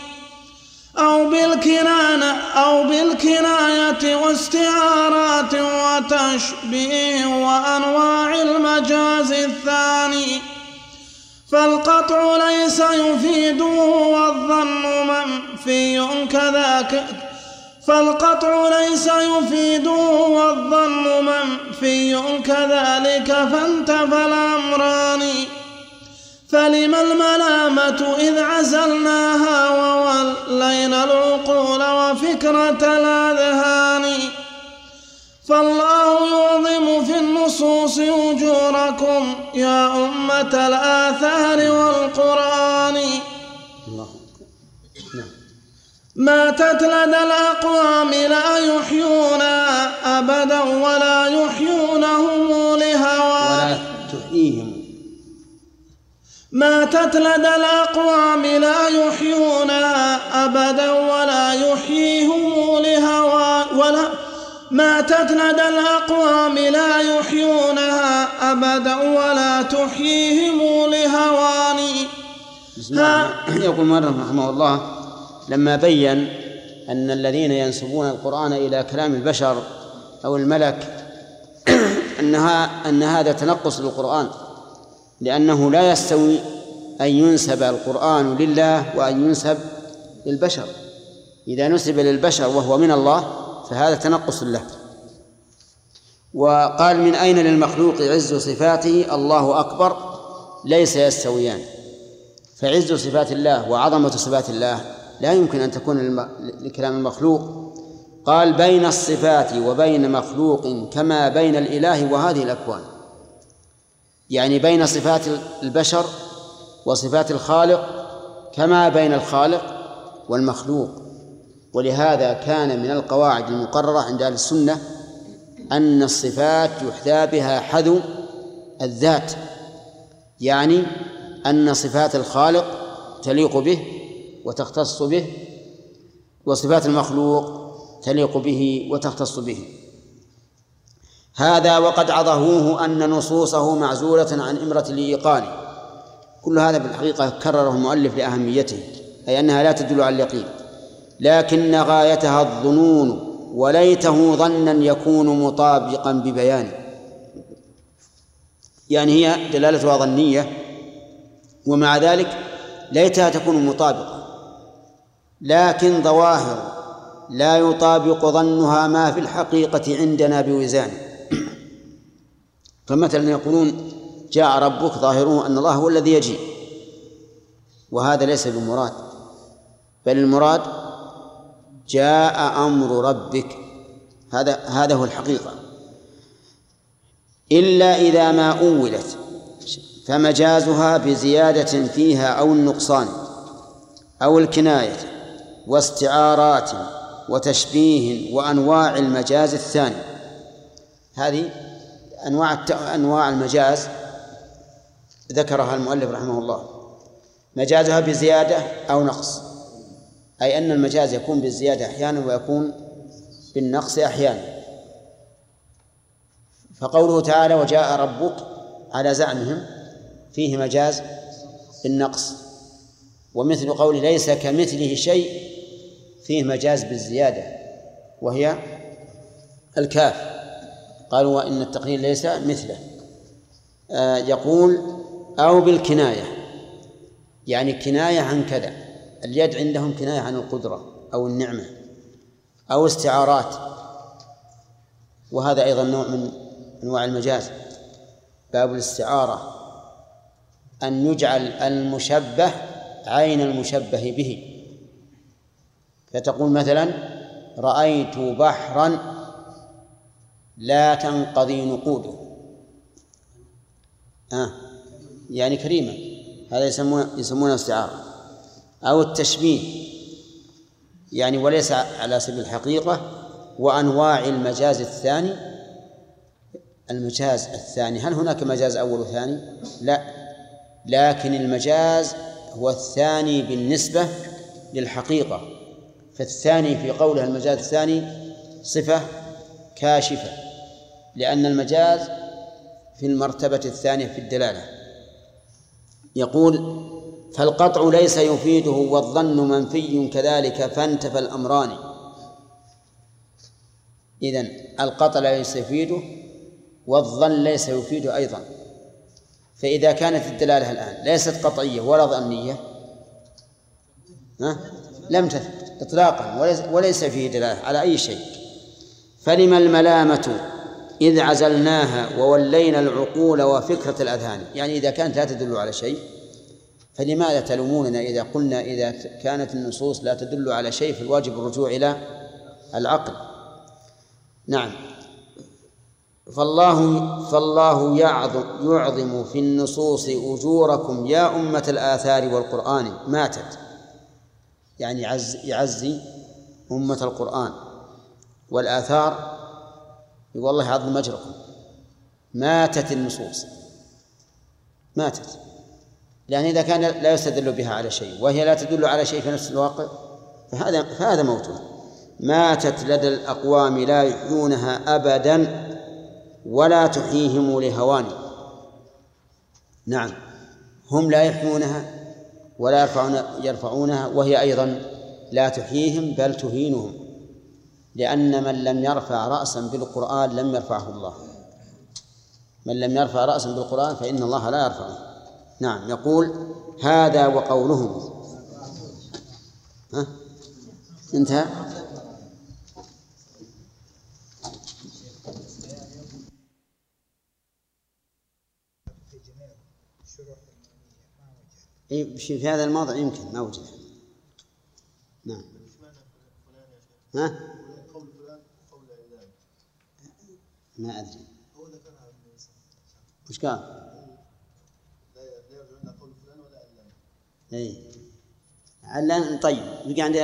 أو بالكناية واستعارات وتشبيه وأنواع المجاز الثاني. فالقطع ليس يفيده والظن منفي كذاك فانتفى الأمران. فلما الملامة إذ عزلناها وولينا العقول وفكرة الأذهان. فالله يعظم في النصوص أجوركم يا أمة الآثار والقرآن. ماتت لدى الأقوام لا يحيونها أبدا ولا يحيونهم لهوان. ماتت لدى الأقوام لا يحيونها أبدا ولا يحييهم لهوان. ماتت لدى الأقوام لا يحيونها أبدا ولا تحييهم لهوان. يقول مرة رحمه الله لما بين أن الذين ينسبون القرآن إلى كلام البشر أو الملك أن هذا تنقص للقرآن، لأنه لا يستوي أن ينسب القرآن لله وأن ينسب للبشر. إذا نسب للبشر وهو من الله فهذا تنقص له. وقال من أين للمخلوق عز صفاته؟ الله أكبر ليس يستويان. فعز صفات الله وعظمة صفات الله لا يمكن أن تكون لكلام المخلوق. قال بين الصفات وبين مخلوق كما بين الإله وهذه الأكوان، يعني بين صفات البشر وصفات الخالق كما بين الخالق والمخلوق. ولهذا كان من القواعد المقررة عند أهل السنة أن الصفات يحذى بها حذو الذات، يعني أن صفات الخالق تليق به وتختص به، وصفات المخلوق تليق به وتختص به. هذا وقد عظهوه أن نصوصه معزولة عن إمرة الإيقان. كل هذا بالحقيقة كرره المؤلف لأهميته، أي أنها لا تدل على اليقين، لكن غايتها الظنون وليته ظنا يكون مطابقا ببيانه. يعني هي دلالتها ظنية، ومع ذلك ليتها تكون مطابقة، لكن ظواهر لا يطابق ظنها ما في الحقيقة عندنا بوزان. فمثلا يقولون جاء ربك، ظاهره أن الله هو الذي يجيء، وهذا ليس بالمراد، بل المراد جاء أمر ربك، هذا هو الحقيقة. إلا إذا ما أولت فمجازها بزيادة فيها أو النقصان أو الكناية واستعارات وتشبيه وأنواع المجاز الثاني. هذه أنواع المجاز ذكرها المؤلف رحمه الله. مجازها بزيادة أو نقص، أي أن المجاز يكون بالزيادة أحيانا ويكون بالنقص أحيانا. فقوله تعالى وجاء ربك على زعمهم فيه مجاز بالنقص، ومثل قوله ليس كمثله شيء فيه مجاز بالزيادة وهي الكاف. قالوا وإن التقرير ليس مثله. يقول أو بالكناية، يعني كناية عن كذا. اليد عندهم كناية عن القدرة أو النعمة أو استعارات، وهذا أيضا نوع من أنواع المجاز. باب الاستعارة أن يجعل المشبه عين المشبه به، فتقول مثلا رأيت بحرا لا تنقضي نقوده، يعني كريما، هذا يسمونه استعارة. أو التشبيه، يعني وليس على سبيل الحقيقة. وأنواع المجاز الثاني، المجاز الثاني هل هناك مجاز أول وثاني؟ لا، لكن المجاز هو الثاني بالنسبة للحقيقة. فالثاني في قولها المجاز الثاني صفة كاشفة، لأن المجاز في المرتبة الثانية في الدلالة. يقول فالقطع ليس يفيده والظن منفي كذلك فانتفى الأمران. إذن القطع ليس يفيده والظن ليس يفيده أيضا. فإذا كانت الدلالة الآن ليست قطعية ولا ظنية لم تثبت إطلاقا، وليس فيه دلالة على أي شيء. فلما الملامة إذ عزلناها وولينا العقول وفكرة الأذهان. يعني إذا كانت لا تدل على شيء فلماذا تلوموننا إذا قلنا إذا كانت النصوص لا تدل على شيء فالواجب الرجوع إلى العقل. نعم. فالله يعظم في النصوص أجوركم يا أمة الآثار والقرآن ماتت، يعني يعزي أمة القرآن والآثار، يقول الله يعظم أجركم. ماتت النصوص، ماتت، لأن إذا كان لا يستدل بها على شيء وهي لا تدل على شيء في نفس الواقع فهذا موته. ماتت لدى الأقوام لا يحيونها أبدا ولا تحييهم لهوان. نعم، هم لا يحيونها ولا يرفعونها، وهي أيضا لا تحييهم بل تهينهم، لأن من لم يرفع رأسا بالقرآن لم يرفعه الله. من لم يرفع رأسا بالقرآن فإن الله لا يرفعه. نعم. يقول هذا وقولهم انتهى. في هذا الموضع يمكن ما وجد. نعم. ما أدري وش قال. علان. طيب يجي عندي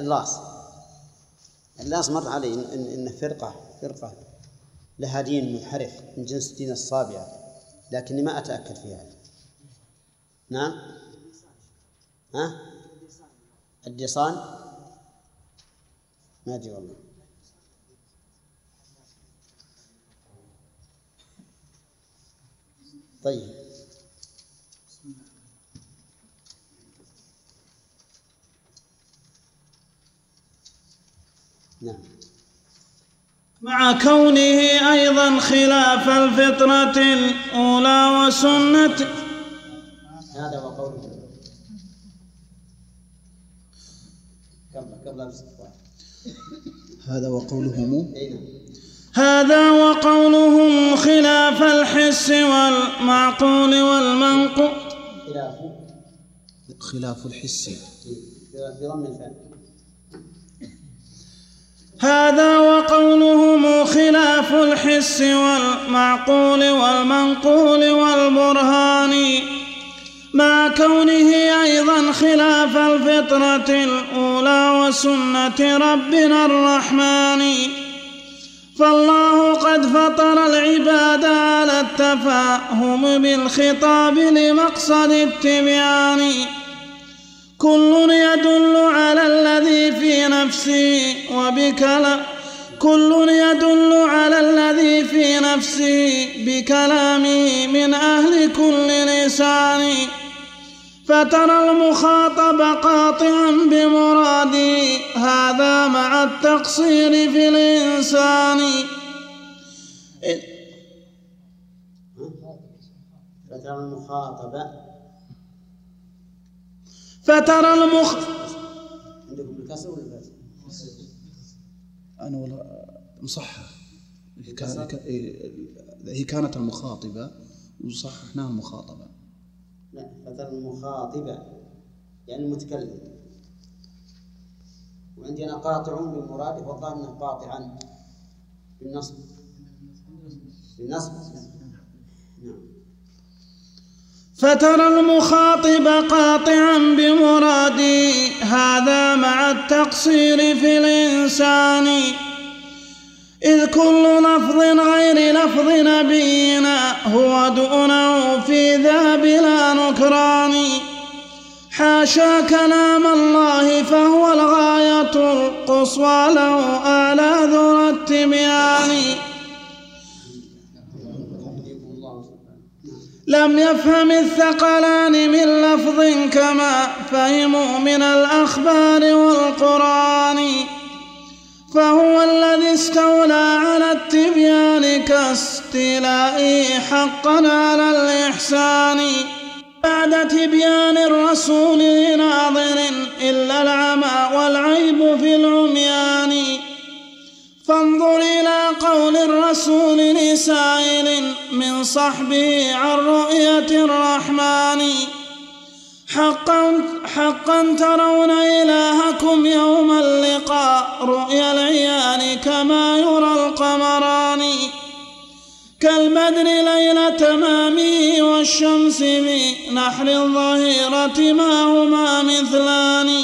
اللاص مر علي إن فرقة لها دين منحرف من جنس دين الصابئة، لكني ما أتأكد في هذا. نعم. الديصان ما أدري والله. طيب. نعم. مع كونه أيضا خلاف الفطرة الأولى وسنة. هذا وقوله هذا وقولهم خلاف الحس والمعقول والمنقول. خلاف الحس بضم الفاء. هذا وقولهم خلاف الحس والمعقول والمنقول والبرهان، مع كونه أيضا خلاف الفطرة الأولى وسنة ربنا الرحمن. فالله قد فطر العباد على التفاهم بالخطاب لمقصد التبيان، كل يدل على الذي في نفسي كل يدل على الذي في نفسي بكلامي من أهل كل لسان. فترى المخاطب قاطعا بمرادي هذا مع التقصير في الإنسان. فترى المخاطبة عندكم بالكسر ولا بالفتح؟ أنا ولا مصحح هي كانت المخاطبة وصححناها المخاطبة. لا، فترى المخاطبة يعني المتكلم، وعندي أنا قاطع بمرادف والله أنه قاطعا بالنصب. نعم. فترى المخاطب قاطعا بمرادي هذا مع التقصير في الإنسان، إذ كل لفظ غير لفظ نبينا هو دونه في ذا بلا نكران. حاشا كلام الله فهو الغاية القصوى له أعلى ذو التبيان. لم يفهم الثقلان من لفظ كما فهموا من الأخبار والقرآن، فهو الذي استولى على التبيان كاستيلائه حقا على الإحسان. بعد تبيان الرسول لناظر إلا العمى والعيب في العميان. فانظر إلى قول الرسول لسائل من صحبه عن رؤية الرحمن. حقا ترون إلهكم يوم اللقاء رؤيا العيان كما يرى القمران. كالبدر ليلة تمامه والشمس بنحر الظهيرة ما هما مثلان.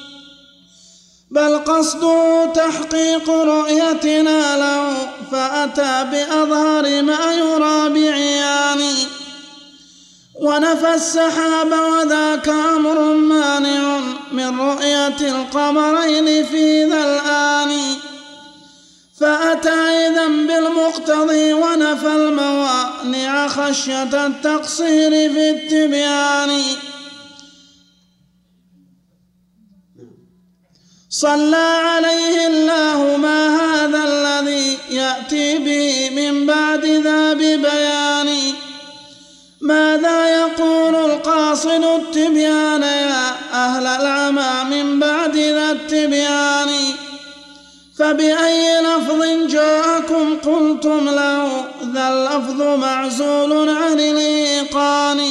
بل قصده تحقيق رؤيتنا له فأتى بأظهر ما يرى بعيان. ونفى السحاب وذاك أمر مانع من رؤية القمرين في ذا الآن. فأتى إذن بالمقتضي ونفى الموانع خشية التقصير في التبيان. صلى عليه الله ما هذا الذي يأتي به من بعد ذا ببيان. ماذا يقول القاصد التبيان يا أهل العمى من بعد ذا التبيان. فبأي لفظ جاءكم قلتم له ذا اللفظ معزول عن الإيقان.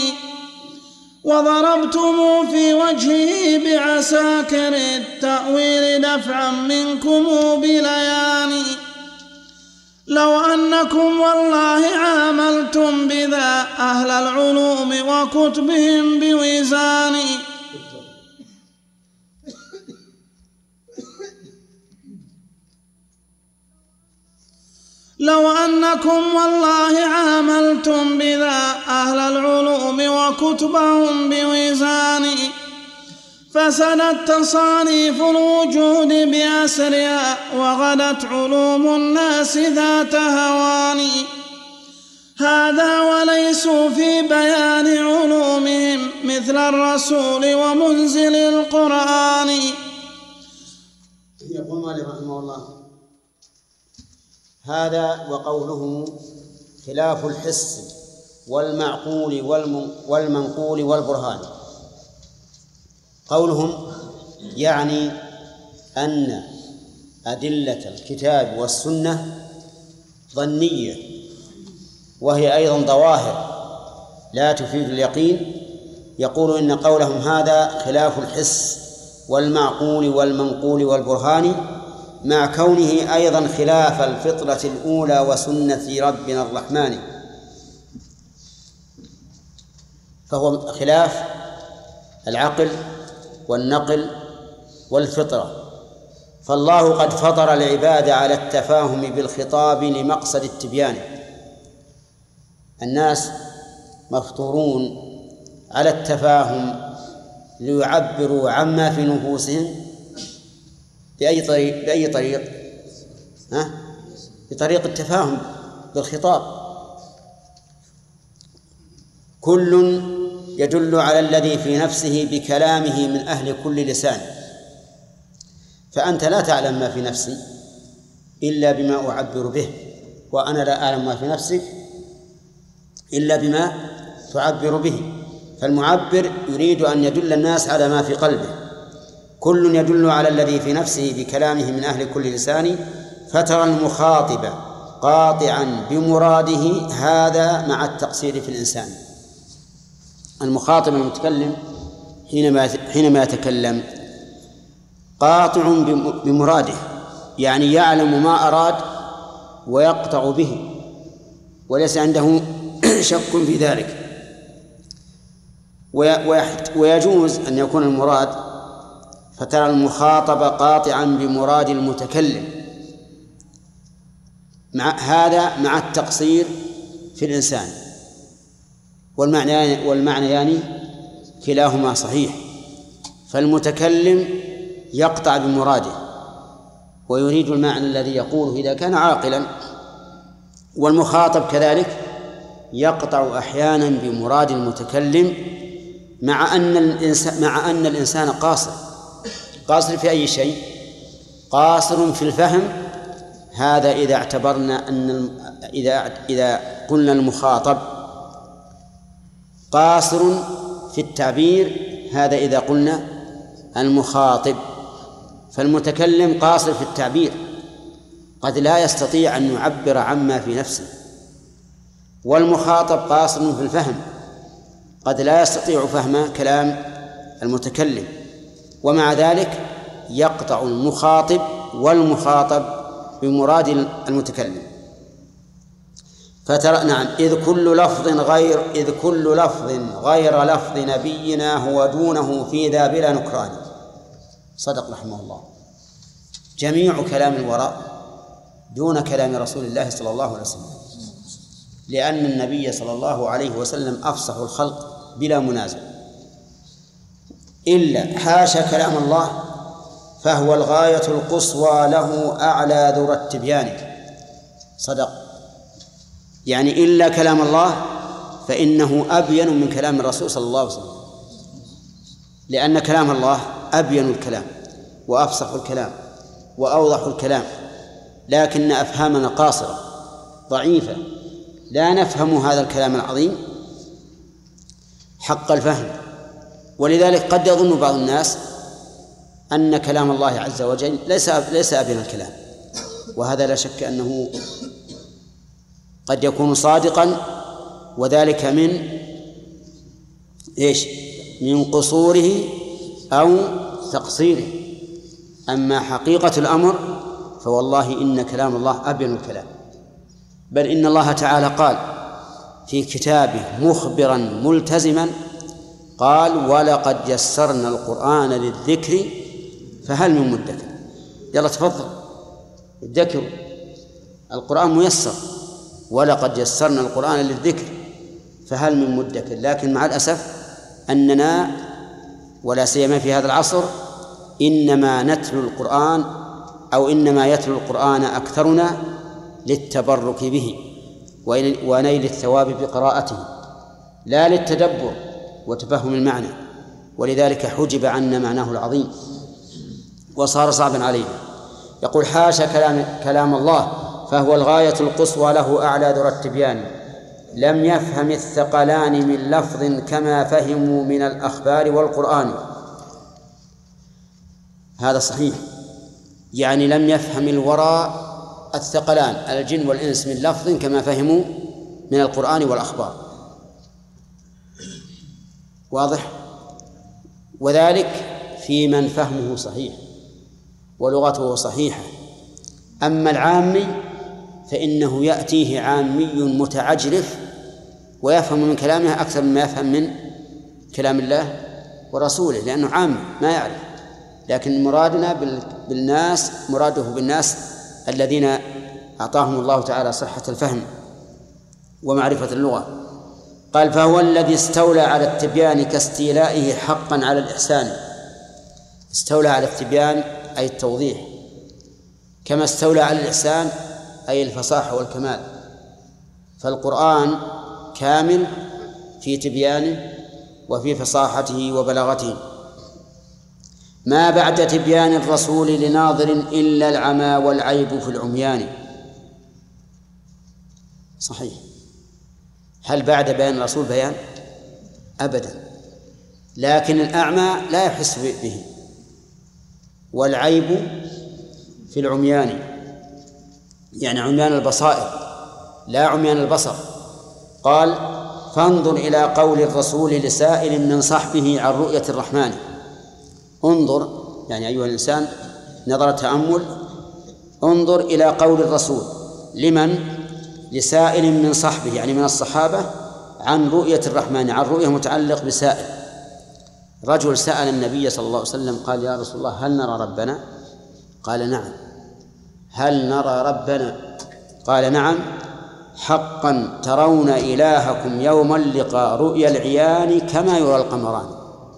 وضربتم في وجهه بعساكر التأويل دفعا منكم بليان. لو أنكم والله عاملتم بذا أهل العلوم وكتبهم بوزان. لو أنكم والله عاملتم بذا أهل العلوم وكتبهم بوزان. فسدت تصانيف الوجود بأسرها وغدت علوم الناس ذات هوان. هذا وليسوا في بيان علومهم مثل الرسول ومنزل القرآن. يقول مالك رحمه الله هذا وقوله خلاف الحس والمعقول والمنقول والبرهان. قولهم يعني أن أدلة الكتاب والسنة ظنية وهي أيضا ظواهر لا تفيد اليقين. يقول إن قولهم هذا خلاف الحس والمعقول والمنقول والبرهان مع كونه أيضا خلاف الفطرة الأولى وسنة ربنا الرحمن، فهو خلاف العقل والنقل والفطرة. فالله قد فطر العباد على التفاهم بالخطاب لمقصد التبيان. الناس مفطورون على التفاهم ليعبروا عما في نفوسهم بأي طريق؟ بطريق التفاهم بالخطاب. كل يدل على الذي في نفسه بكلامه من أهل كل لسان. فأنت لا تعلم ما في نفسي إلا بما أعبر به، وأنا لا أعلم ما في نفسك إلا بما تعبر به. فالمعبر يريد أن يدل الناس على ما في قلبه، كل يدل على الذي في نفسه بكلامه من أهل كل لسان، فترى المخاطب قاطعا بمراده، هذا مع التقصير في الإنسان. المخاطب المتكلم حينما يتكلم قاطع بمراده، يعني يعلم ما أراد ويقطع به وليس عنده شك في ذلك. ويجوز أن يكون المراد فترى المخاطب قاطعا بمراد المتكلم، هذا مع التقصير في الإنسان، والمعنيان كلاهما صحيح. فالمتكلم يقطع بمراده ويريد المعنى الذي يقوله إذا كان عاقلا، والمخاطب كذلك يقطع أحيانا بمراد المتكلم، مع أن الإنسان قاصر في أي شيء؟ قاصر في الفهم. هذا إذا اعتبرنا أن إذا قلنا المخاطب قاصر في التعبير، هذا إذا قلنا المخاطب. فالمتكلم قاصر في التعبير، قد لا يستطيع أن يعبر عما في نفسه، والمخاطب قاصر في الفهم، قد لا يستطيع فهم كلام المتكلم، ومع ذلك يقطع المخاطب والمخاطب بمراد المتكلم. فترى نعم إذ كل لفظ غير لفظ نبينا هو دونه في ذا بلا نكران. صدق رحمه الله. جميع كلام الوراء دون كلام رسول الله صلى الله عليه وسلم، لأن النبي صلى الله عليه وسلم أفصح الخلق بلا منازع، إلا حاشا كلام الله فهو الغاية القصوى له أعلى ذرى التبيان. صدق، يعني إلا كلام الله فإنه أبين من كلام الرسول صلى الله عليه وسلم، لأن كلام الله أبين الكلام وأفصح الكلام وأوضح الكلام، لكن أفهامنا قاصرة ضعيفة، لا نفهم هذا الكلام العظيم حق الفهم. ولذلك قد يظن بعض الناس أن كلام الله عز وجل ليس أبين الكلام، وهذا لا شك أنه قد يكون صادقا، وذلك من قصوره أو تقصيره. أما حقيقة الأمر فوالله إن كلام الله أبين الكلام، بل إن الله تعالى قال في كتابه مخبرا ملتزما، قال ولقد يسرنا القرآن للذكر فهل من مدكر. يلا تفضل الذكر، القرآن ميسر، ولقد يسرنا القرآن للذكر فهل من مدكر. لكن مع الأسف أننا ولا سيما في هذا العصر إنما نتلو القرآن أو إنما يتلو القرآن أكثرنا للتبرك به ونيل الثواب بقراءته، لا للتدبر وتفهم المعنى، ولذلك حجب عنا معناه العظيم وصار صعبا علينا. يقول حاشا كلام الله فهو الغاية القصوى له أعلى ذرى التبيان، لم يفهم الثقلان من لفظ كما فهموا من الأخبار والقرآن. هذا صحيح، يعني لم يفهم الوراء الثقلان الجن والإنس من لفظ كما فهموا من القرآن والأخبار. واضح؟ وذلك في من فهمه صحيح ولغته صحيحة. أما العامي فإنه يأتيه عامي متعجرف ويفهم من كلامه أكثر مما يفهم من كلام الله ورسوله، لأنه عام ما يعرف. لكن مرادنا مراده بالناس الذين أعطاهم الله تعالى صحة الفهم ومعرفة اللغة. قال فهو الذي استولى على التبيان كاستيلائه حقا على الإحسان. استولى على التبيان أي التوضيح، كما استولى على الإحسان أي الفصاحة والكمال. فالقرآن كامل في تبيانه وفي فصاحته وبلاغته. ما بعد تبيان الرسول لناظر إلا العمى والعيب في العميان. صحيح. هل بعد بيان الرسول بيان؟ أبدا. لكن الأعمى لا يحس به، والعيب في العميان، يعني عميان البصائر لا عميان البصر. قال: فانظر إلى قول الرسول لسائل من صحبه عن رؤية الرحمن. انظر يعني أيها الإنسان نظر تأمل، انظر إلى قول الرسول لمن؟ لسائل من صحبه يعني من الصحابة عن رؤية الرحمن. عن رؤية متعلق بسائل. رجل سأل النبي صلى الله عليه وسلم قال: يا رسول الله هل نرى ربنا؟ قال: نعم. هل نرى ربنا؟ قال: نعم حقا ترون إلهكم يوم اللقاء رؤيا العيان كما يرى القمران.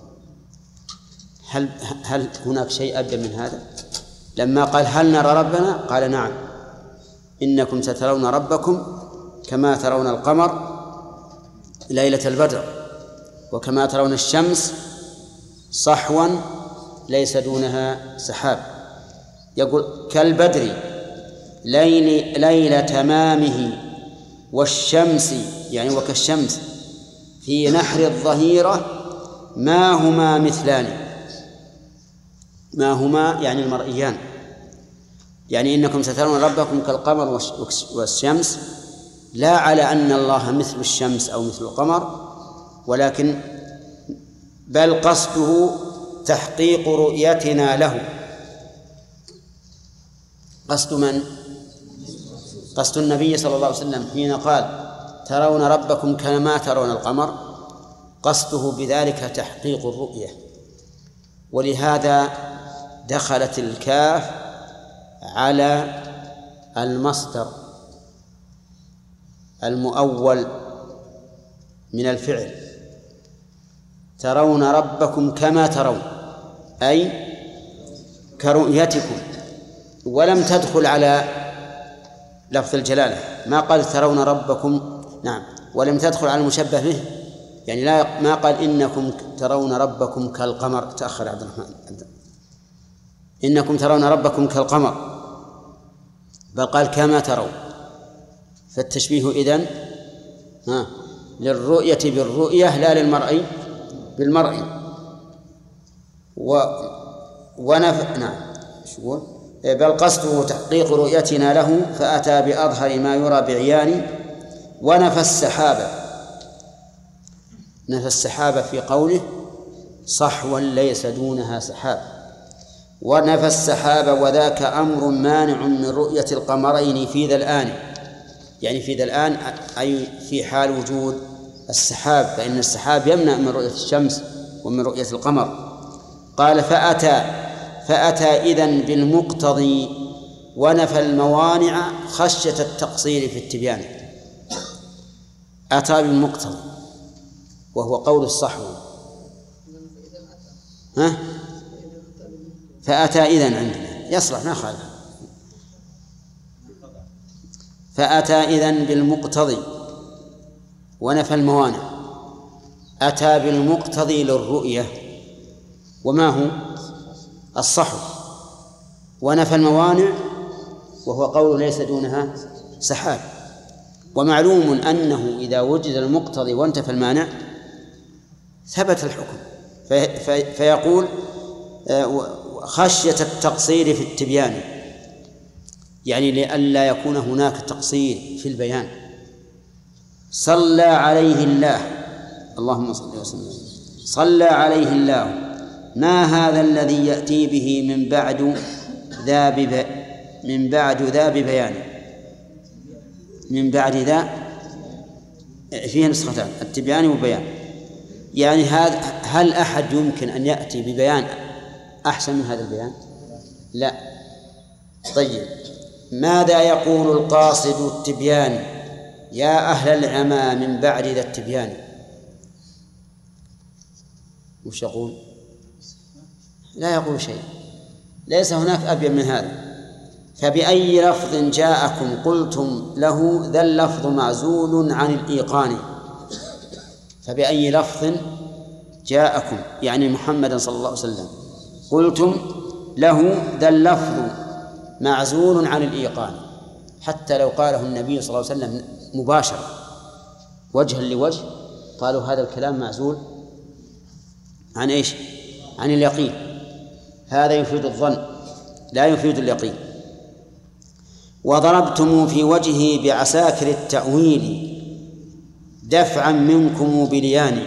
هل هناك شيء أبدى من هذا؟ لما قال هل نرى ربنا قال: نعم إنكم سترون ربكم كما ترون القمر ليلة البدر وكما ترون الشمس صحوا ليس دونها سحاب. يقول: كالبدر ليل تمامه والشمس يعني وكالشمس في نحر الظهيرة ما هما مثلان. ما هما يعني المرئيان، يعني إنكم سترون ربكم كالقمر والشمس، لا على أن الله مثل الشمس أو مثل القمر، ولكن بل قصده تحقيق رؤيتنا له. قصد من؟ قصد النبي صلى الله عليه وسلم حين قال ترون ربكم كما ترون القمر، قصده بذلك تحقيق الرؤية. ولهذا دخلت الكاف على المصدر المؤول من الفعل ترون ربكم كما ترون، أي كرؤيتكم، ولم تدخل على لفظ الجلالة. ما قال ترون ربكم، نعم، ولم تدخل على المشبه به، يعني ما قال إنكم ترون ربكم كالقمر. تأخر عبد الرحمن. إنكم ترون ربكم كالقمر، بل قال كما ترون. فالتشبيه إذن للرؤية بالرؤية لا للمرء بالمرء. نعم شو بل قصده تحقيق رؤيتنا له فأتى بأظهر ما يرى بعيان. ونفى السحابة في قوله صحوا ليس دونها سحاب. ونفى السحاب وذاك أمر مانع من رؤية القمرين في ذا الآن، يعني في ذا الآن أي في حال وجود السحاب، فإن السحاب يمنع من رؤية الشمس ومن رؤية القمر. قال فأتى إذن بالمقتضي ونفى الموانع خشية التقصير في التبيان. أتى بالمقتضي وهو قول الصحو. فأتى إذن عندنا يصلح ما خالف. فأتى إذن بالمقتضي ونفى الموانع. أتى بالمقتضي للرؤية وما هو الصحو، ونفى الموانع وهو قول ليس دونها سحاب. ومعلوم أنه إذا وجد المقتضي وانتفى المانع ثبت الحكم. فيقول خشية التقصير في التبيان، يعني لئلا يكون هناك تقصير في البيان. صلى عليه الله، اللهم صل وسلم، صلى عليه الله، ما هذا الذي يأتي به من بعد ذا ببيان. من بعد ذا فيه نسختان، التبيان والبيان. يعني هل أحد يمكن أن يأتي ببيان أحسن من هذا البيان؟ لا. طيب، ماذا يقول القاصد التبيان يا أهل العمى من بعد ذا التبيان؟ وش يقول؟ لا يقول شيء، ليس هناك أبين من هذا. فبأي لفظ جاءكم قلتم له ذا اللفظ معزول عن الإيقان. فبأي لفظ جاءكم يعني محمد صلى الله عليه وسلم قلتم له ذا اللفظ معزول عن الإيقان. حتى لو قاله النبي صلى الله عليه وسلم مباشرة وجها لوجه، قالوا هذا الكلام معزول عن إيش؟ عن اليقين، هذا يفيد الظن لا يفيد اليقين. وضربتم في وجهه بعساكر التأويل دفعا منكم بليان.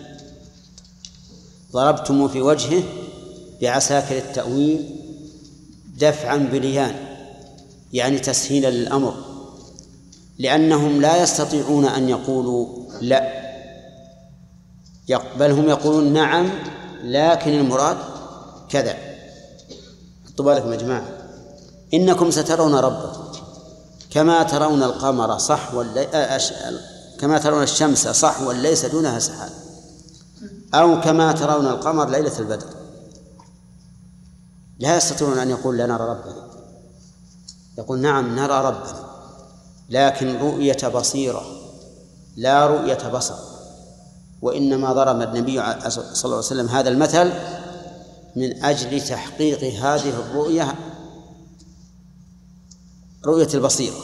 ضربتم في وجهه بعساكر التأويل دفعا بليان، يعني تسهيلا للأمر، لأنهم لا يستطيعون أن يقولوا لا، بل هم يقولون نعم لكن المراد كذا. حطوا بالكم يا جماعة، إنكم سترون ربكم كما ترون القمر كما ترون الشمس صحوا ليس دونها سحاب، أو كما ترون القمر ليلة البدر. لا يستطيعون أن يقول لا نرى ربنا، يقول نعم نرى ربنا لكن رؤية بصيرة لا رؤية بصر. وإنما ضرب النبي صلى الله عليه وسلم هذا المثل من أجل تحقيق هذه الرؤية، رؤية البصيرة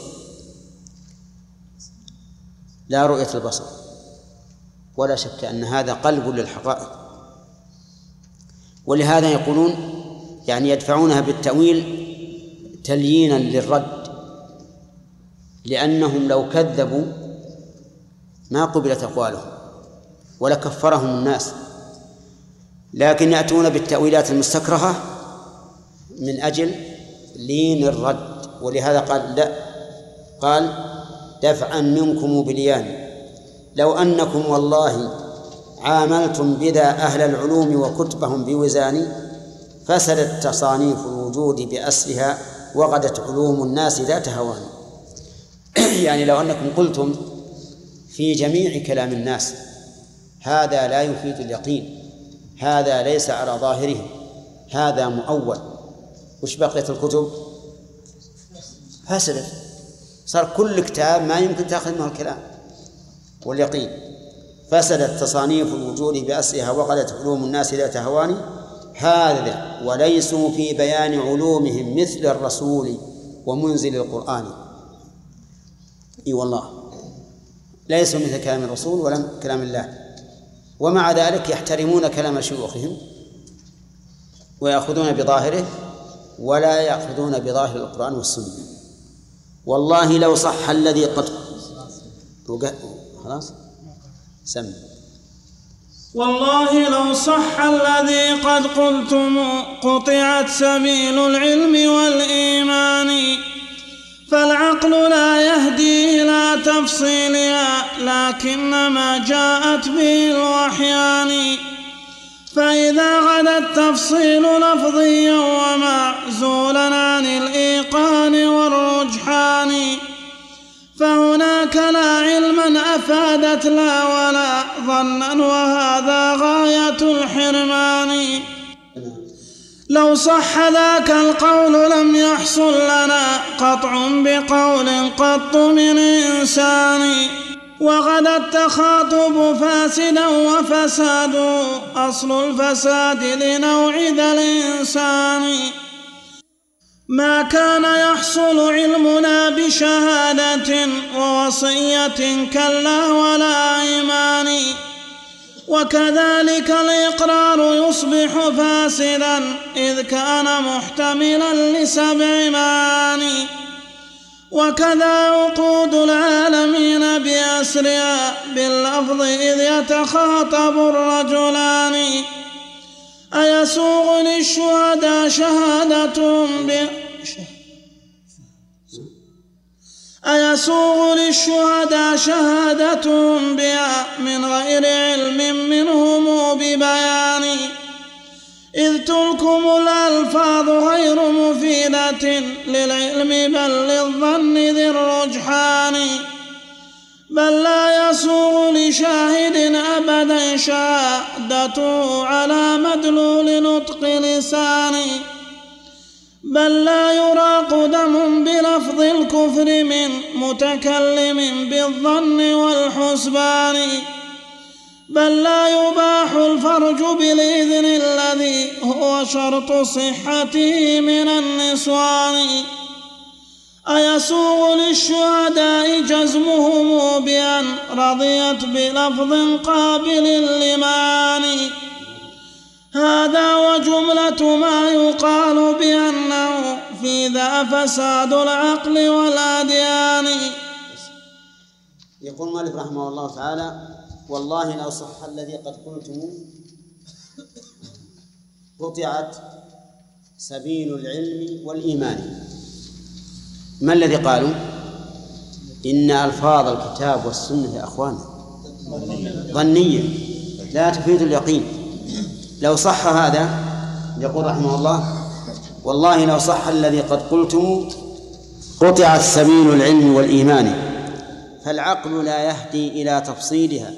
لا رؤية البصر. ولا شك أن هذا قلب للحقائق، ولهذا يقولون يعني يدفعونها بالتأويل تليينا للرد، لأنهم لو كذبوا ما قبلت أقوالهم ولا كفرهم الناس، لكن يأتون بالتأويلات المستكرهة من أجل لين الرد. ولهذا قال لا، قال دفعا منكم بليان، لو أنكم والله عاملتم بذا أهل العلوم وكتبهم بوزان فسدت تصانيف الوجود بأسرها وغدت علوم الناس ذات هوان. يعني لو أنكم قلتم في جميع كلام الناس هذا لا يفيد اليقين، هذا ليس على ظاهره، هذا مؤول، وش بقيت الكتب؟ فسدت، صار كل كتاب ما يمكن تأخذ منه الكلام واليقين. فسدت تصانيف الوجود بأسرها وغدت علوم الناس ذات هوان، هذا وليسوا في بيان علومهم مثل الرسول ومنزل القرآن. اي والله ليسوا مثل كلام الرسول ولا كلام الله، ومع ذلك يحترمون كلام شيوخهم ويأخذون بظاهره ولا يأخذون بظاهر القرآن والسنة. والله لو صح الذي قد خلاص سمع. والله لو صح الذي قد قلتم قطعت سبيل العلم والإيمان، فالعقل لا يهدي إلى تفصيلها لكنما جاءت به الوحيان. فإذا غدا التفصيل لفظيا ومعزولا عن الإيقان والرجحان، فهناك لا علما أفادت لا ولا ظنا، وهذا غاية الحرمان. لو صح ذاك القول لم يحصل لنا قطع بقول قط من إنسان، وغدا التخاطب فاسدا وفساد أصل الفساد لنوع ذا الإنسان. ما كان يحصل علمنا بشهادة ووصية كلا ولا إيمان، وكذلك الإقرار يصبح فاسدا إذ كان محتملا لسبع معاني. وكذا عقود العالمين بأسرها باللفظ إذ يتخاطب الرجلان. أيسوغ للشهداء شهادتهم بها من غير علم منهم ببيان، إذ تلكم الألفاظ غير مفيدة للعلم بل للظن ذي الرجحان. بل لا يسوغ لشاهد أبدا شهادته على مدلول نطق لسان، بل لا يراق دم بلفظ الكفر من متكلم بالظن والحسبان، بل لا يباح الفرج بالإذن الذي هو شرط صحته من النسوان. أيسوغ للشهداء جزمهم بأن رضيت بلفظ قابل للمعاني؟ هذا وجملة ما يقال بأنه في ذا فساد العقل والأديان. يقول المؤلف رحمه الله تعالى: والله لو صح الذي قد قلتم قطعت سبيل العلم والإيمان. ما الذي قالوا؟ إن ألفاظ الكتاب والسنة يا أخوان ظنية لا تفيد اليقين. لو صح هذا، يقول رحمه الله: والله لو صح الذي قد قلتم قطعت سبيل العلم والإيمان، فالعقل لا يهدي إلى تفصيلها،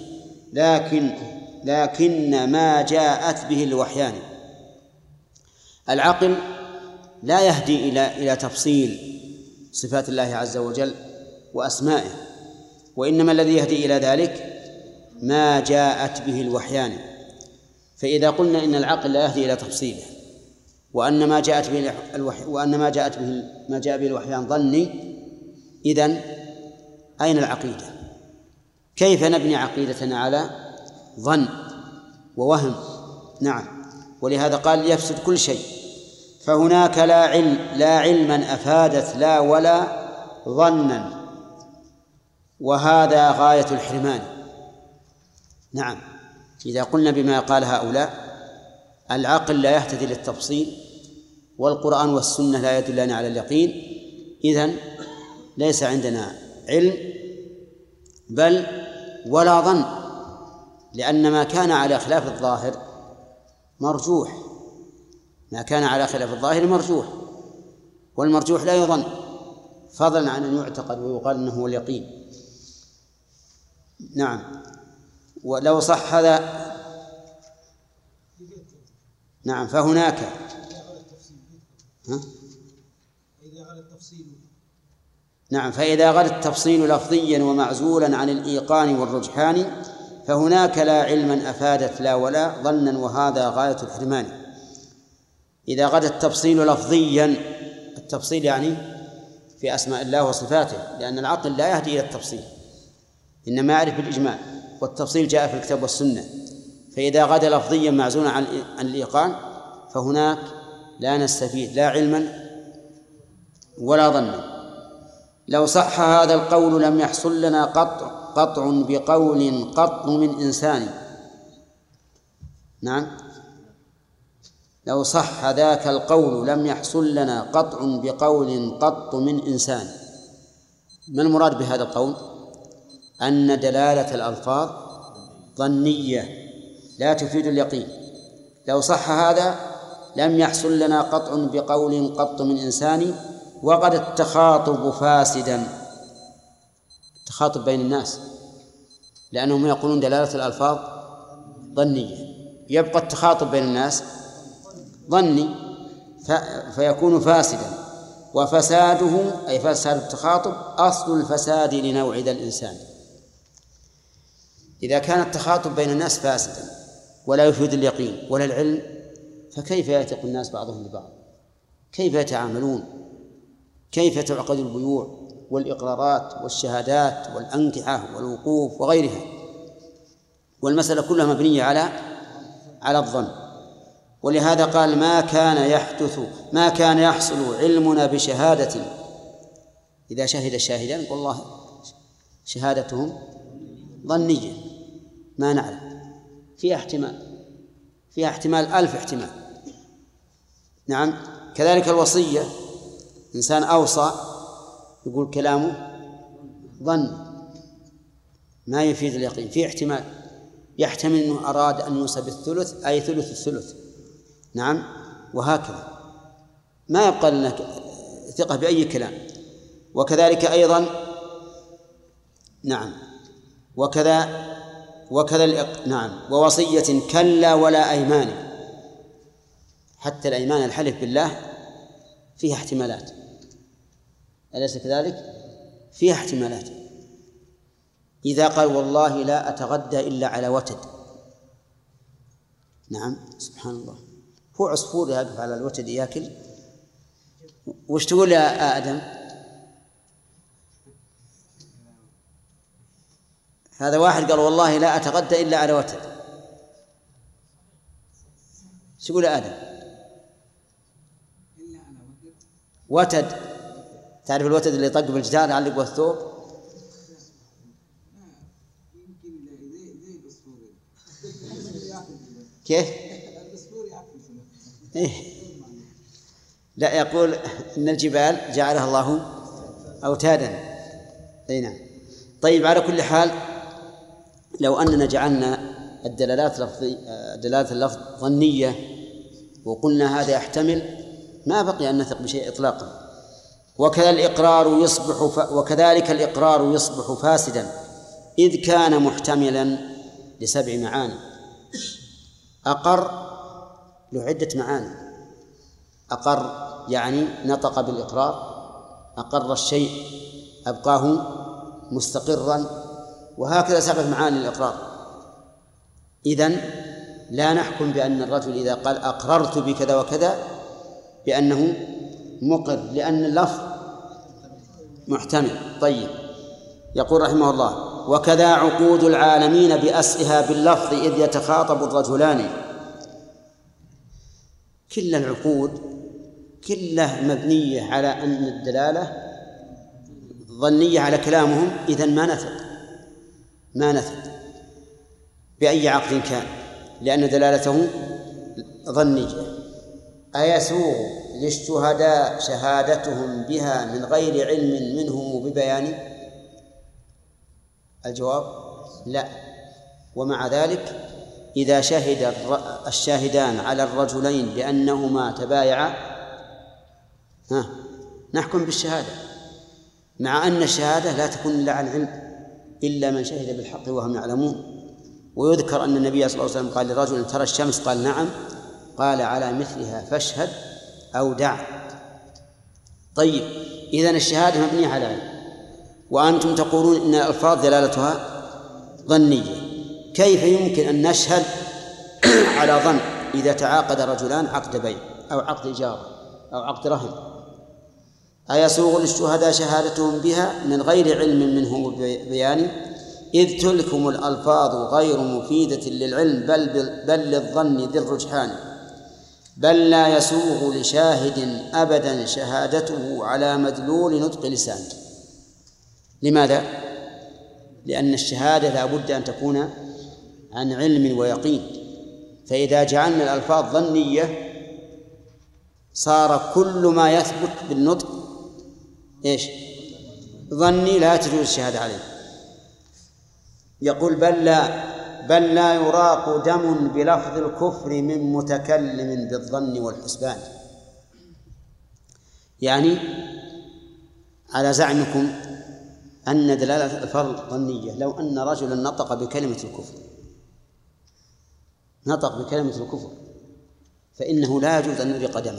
لكن ما جاءت به الوحيان. العقل لا يهدي إلى تفصيل صفات الله عز وجل وأسمائه، وإنما الذي يهدي إلى ذلك ما جاءت به الوحيان. فإذا قلنا إن العقل لا يهدي إلى تفصيله، وأن ما جاء به الوحيان ظني، إذن أين العقيدة؟ كيف نبني عقيدتنا على ظن ووهم؟ نعم، ولهذا قال يفسد كل شيء. فهناك لا علما أفادت لا ولا ظنا، وهذا غاية الحرمان. نعم، إذا قلنا بما قال هؤلاء العقل لا يهتدي للتفصيل والقرآن والسنة لا يدلان على اليقين، إذن ليس عندنا علم بل ولا ظن، لأن ما كان على خلاف الظاهر مرجوح، ما كان على خلاف الظاهر مرجوح، والمرجوح لا يظن، فضلا عن أن يعتقد ويقال أنه هو اليقين. نعم، ولو صح هذا نعم فهناك نعم فإذا غدا التفصيل لفظيا ومعزولا عن الإيقان والرجحان فهناك لا علما أفادت لا ولا ظنا، وهذا غاية الحرمان. إذا غدا التفصيل لفظيا، التفصيل يعني في أسماء الله وصفاته، لأن العقل لا يهدي إلى التفصيل، إنما يعرف بالإجمال، والتفصيل جاء في الكتاب والسنة. فإذا غدا لفظيا معزولا عن الإيقان فهناك لا نستفيد لا علما ولا ظنا. لو صح هذا القول لم يحصل لنا قطع بقول قط من إنسان. نعم، لو صح ذاك القول لم يحصل لنا قطع بقول قط من إنسان. ما المراد بهذا القول؟ أن دلالة الألفاظ ظنية لا تفيد اليقين. لو صح هذا لم يحصل لنا قطع بقول قط من إنسان، وقد التخاطب فاسدا، التخاطب بين الناس، لأنهم يقولون دلالة الألفاظ ظنية، يبقى التخاطب بين الناس ظني فيكون فاسدا، وفساده أي فساد التخاطب أصل الفساد لنوع ذا الإنسان. إذا كان التخاطب بين الناس فاسدا ولا يفيد اليقين ولا العلم، فكيف يثق الناس بعضهم ببعض؟ كيف يتعاملون؟ كيف تعقد البيوع والإقرارات والشهادات والأنكحة والوقوف وغيرها؟ والمسألة كلها مبنية على الظن. ولهذا قال ما كان يحصل علمنا بشهادة. إذا شهد الشاهدان نقول الله شهادتهم ظنية ما نعلم، فيها احتمال 1000 احتمال. نعم، كذلك الوصية، إنسان أوصى يقول كلامه ظن ما يفيد اليقين، فيه احتمال، يحتمل أنه أراد أن يوصى بالثلث أي ثلث الثلث. نعم، وهكذا ما يبقى لنا ثقة بأي كلام. وكذلك أيضا نعم وكذا نعم ووصية كلا ولا أيمان، حتى الأيمان الحلف بالله فيها احتمالات، أليس كذلك؟ فيها احتمالات. إذا قال والله لا أتغدى إلا على وتد، نعم سبحان الله، هو عصفور يقف على الوتد يأكل، وش تقول يا آدم؟ هذا واحد قال والله لا أتغدى إلا على وتد. شو يقول آدم؟ وتد. تعرف الوتد اللي يطق بالجدار يعلق بالثوب؟ كيف؟ إيه؟ لا، يقول إن الجبال جعلها الله أوتادا. أي نعم. طيب، على كل حال لو أننا جعلنا الدلالات اللفظ ظنية وقلنا هذا يحتمل، ما بقي أن نثق بشيء إطلاقا. وكذلك الإقرار يصبح فاسدا إذ كان محتملا ل7 معاني. أقر له عدة معاني. أقر يعني نطق بالإقرار، أقر الشيء أبقاه مستقرا، وهكذا 7 معاني الإقرار. إذن لا نحكم بأن الرجل إذا قال أقررت بكذا وكذا بأنه مقر، لأن اللفظ محتمل. طيب، يقول رحمه الله: وكذا عقود العالمين بأسئها باللفظ إذ يتخاطب الرجلان. كل العقود كلها مبنية على أن الدلالة ظنية على كلامهم، إذن ما نثق بأي عقد كان، لأن دلالته ظنية. أيسوغ للشهداء شهادتهم بها من غير علم منهم ببيان؟ الجواب لا. ومع ذلك إذا شهد الشاهدان على الرجلين بأنهما تبايعا نحكم بالشهادة، مع أن الشهادة لا تكون إلا عن علم، إلا من شهد بالحق وهم يعلمون. ويذكر أن النبي صلى الله عليه وسلم قال لرجل: ترى الشمس؟ قال: نعم. قال: على مثلها فاشهد أو دع. طيب، إذن الشهادة مبنية على علم، وأنتم تقولون إن الألفاظ دلالتها ظنية. كيف يمكن أن نشهد على ظن إذا تعاقد رجلان عقد بيع أو عقد إجارة أو عقد رهن؟ أيسوغ للشهداء شهادتهم بها من غير علم منهم ببيان؟ إذ تلكم الألفاظ غير مفيدة للعلم بل للظن ذي الرجحان. بل لا يسوغ لشاهد أبدا شهادته على مدلول نطق لسانه. لماذا؟ لأن الشهادة لا بد أن تكون عن علم ويقين، فإذا جعلنا الألفاظ ظنية صار كل ما يثبت بالنطق ظني، لا تجوز الشهادة عليه. يقول: بل لا يراق دم بلفظ الكفر من متكلم بالظن والحسبان. يعني على زعمكم أن دلالة الألفاظ ظنية، لو أن رجلا نطق بكلمة الكفر فإنه لا يجوز أن نريق دمه،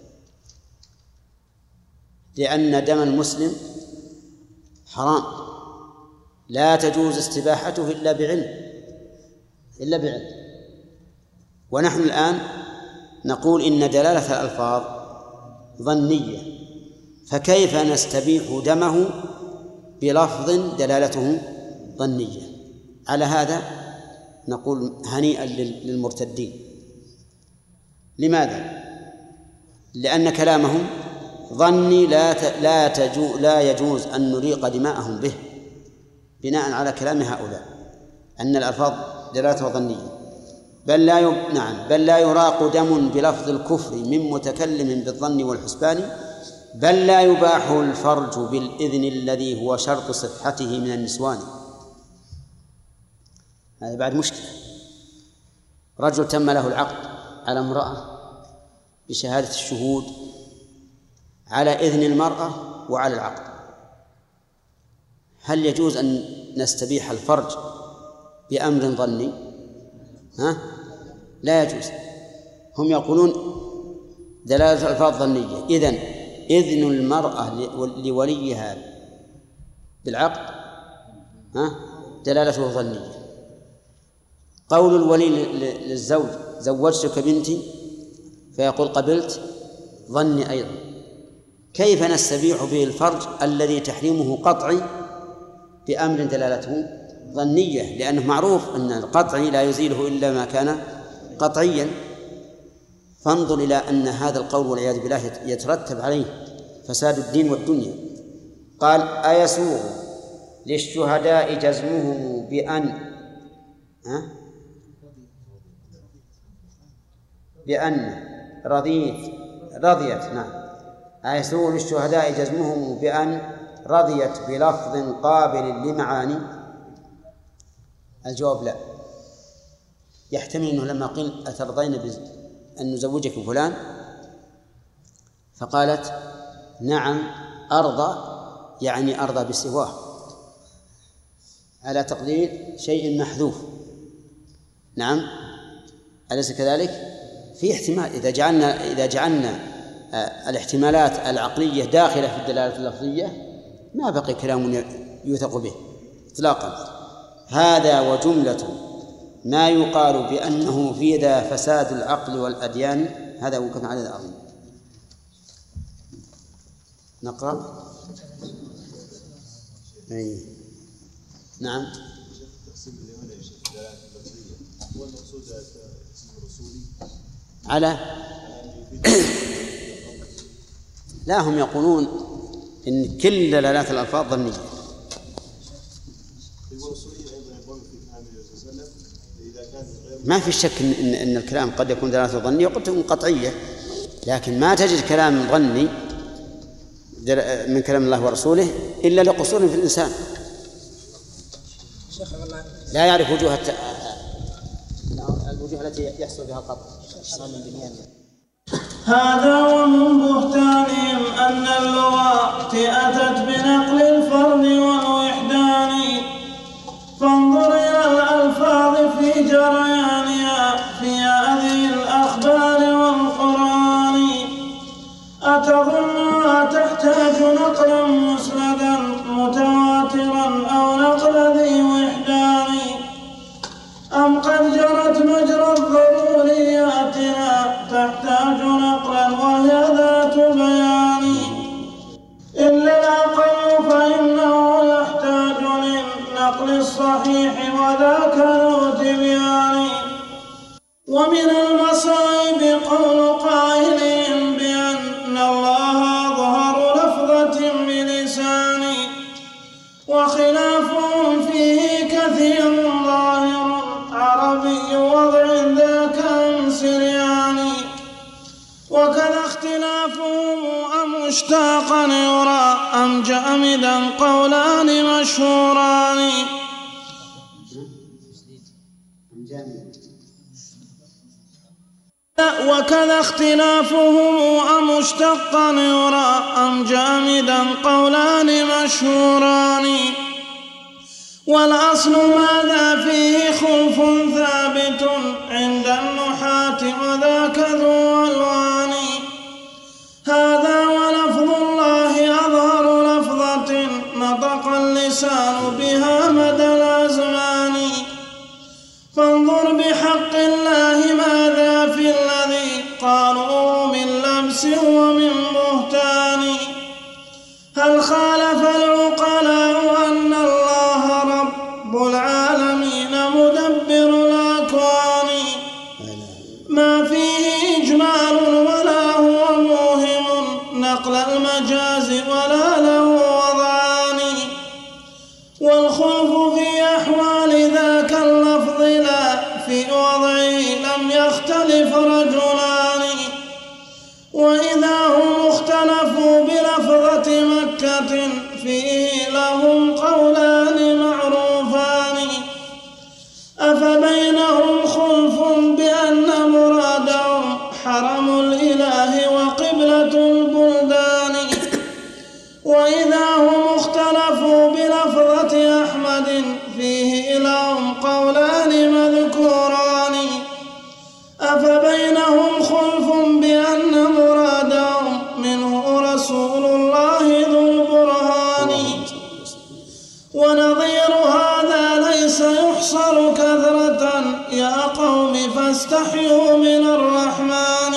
لأن دم المسلم حرام، لا تجوز استباحته إلا بعلم. ونحن الآن نقول إن دلالة الألفاظ ظنية، فكيف نستبيح دمه بلفظ دلالته ظنية؟ على هذا نقول هنيئا للمرتدين. لماذا؟ لأن كلامهم ظني، لا يجوز أن نريق دماءهم به بناء على كلام هؤلاء أن الألفاظ دلالتها ظنية. بل لا يراق دم بلفظ الكفر من متكلم بالظن والحسبان، بل لا يباح الفرج بالإذن الذي هو شرط صحته من النسوان. هذا بعد مشكلة. رجل تم له العقد على امرأة بشهادة الشهود على إذن المرأة وعلى العقد، هل يجوز أن نستبيح الفرج بأمر ظني؟ لا يجوز. هم يقولون دلالة الألفاظ ظنية، إذن إذن المرأة لوليها بالعقد دلالته ظنية. قول الولي للزوج: زوجتك بنتي، فيقول: قبلت، ظني أيضا. كيف نستبيح به الفرج الذي تحريمه قطعي بأمر دلالته ظنية، لأنه معروف أن القطعي لا يزيله إلا ما كان قطعيا. فانظر إلى أن هذا القول والعياذ بالله يترتب عليه فساد الدين والدنيا. قال: أيسوغ للشهداء جزمهم بأن رضيت أيسوغ للشهداء جزمهم بأن رضيت بلفظ قابل لمعاني؟ الجواب لا. يحتمل أنه لما قيل أترضين أن نزوجك فلان فقالت نعم أرضى، يعني أرضى بسواه، على تقدير شيء محذوف. نعم، أليس كذلك؟ في احتمال إذا جعلنا الاحتمالات العقلية داخلة في الدلالة اللفظية ما بقي كلام يوثق به إطلاقا. هذا وجملة ما يقال بأنه في ذا فساد العقل والأديان، هذا وكان عدد عظيم. نقرأ. نعم. على لا، هم يقولون إن كل دلالات الألفاظ ظنية. ما في شك إن الكلام قد يكون دلالته ظنية وقد تكون قطعية، لكن ما تجد كلام ظني من كلام الله ورسوله إلا لقصور في الإنسان لا يعرف الوجوه التي يحصل بها القطع. هذا ومن بهتانهم أن اللغات أتت بنقل الفرد والوحدان، فانظر إلى الألفاظ في جريانها في هذه الأخبار والقرآن. أتظنها تحتاج نقلا مسندا متواترا أو نقل ذي وحدان، أم قد جرت مجرى الضرورياتنا تحتاج نقلا وهي ذات بيان. إلا الأقل فإنه يحتاج للنقل الصحيح وذاك ذو تبيان. ومن المصائب قول قائلهم بأن الله أظهر لفظة بلسان، وخلافهم فيه كثير ظاهر عربي وضع ذاك أمسريان. وكذا اختلافهم أمشتاقا يرى أم جامدا قولان مشهوران. وكذا اختلافهم أمشتقا يرى أم جامدا قولان مشهوران. والأصل ماذا فيه خلف ثابت عند النحاة وذاك ذو ألوان. هذا ولفظ الله أظهر لفظة نطق اللسان بها مدى الأزمان. فانظر بحق الله ماذا في الذي قالوا من لبس ومن بهتان. هل خالف العقلاء أن الله رب العالمين مدبر الأكوان، ما فيه إجمال ولا هو موهم نقل المجاز ولا له وضعان. والخلف في أحوال ذاك اللفظ لا في وضعه لم يختلف رجلان. وإذا هم اختلفوا بلفظة مكة فيه لهم قولان معروفان. أفبينهم خلف بأن مرادهم حرم الإله وقبلة البلدان. وإذا هم اختلفوا بلفظة أحمد فيه لهم قولان مذكوران. أفبينهم خلف بأن مرادهم منه رسول الله ذو البرهان. ونظير هذا ليس يحصر كثرة يا قوم فاستحيوا من الرحمن.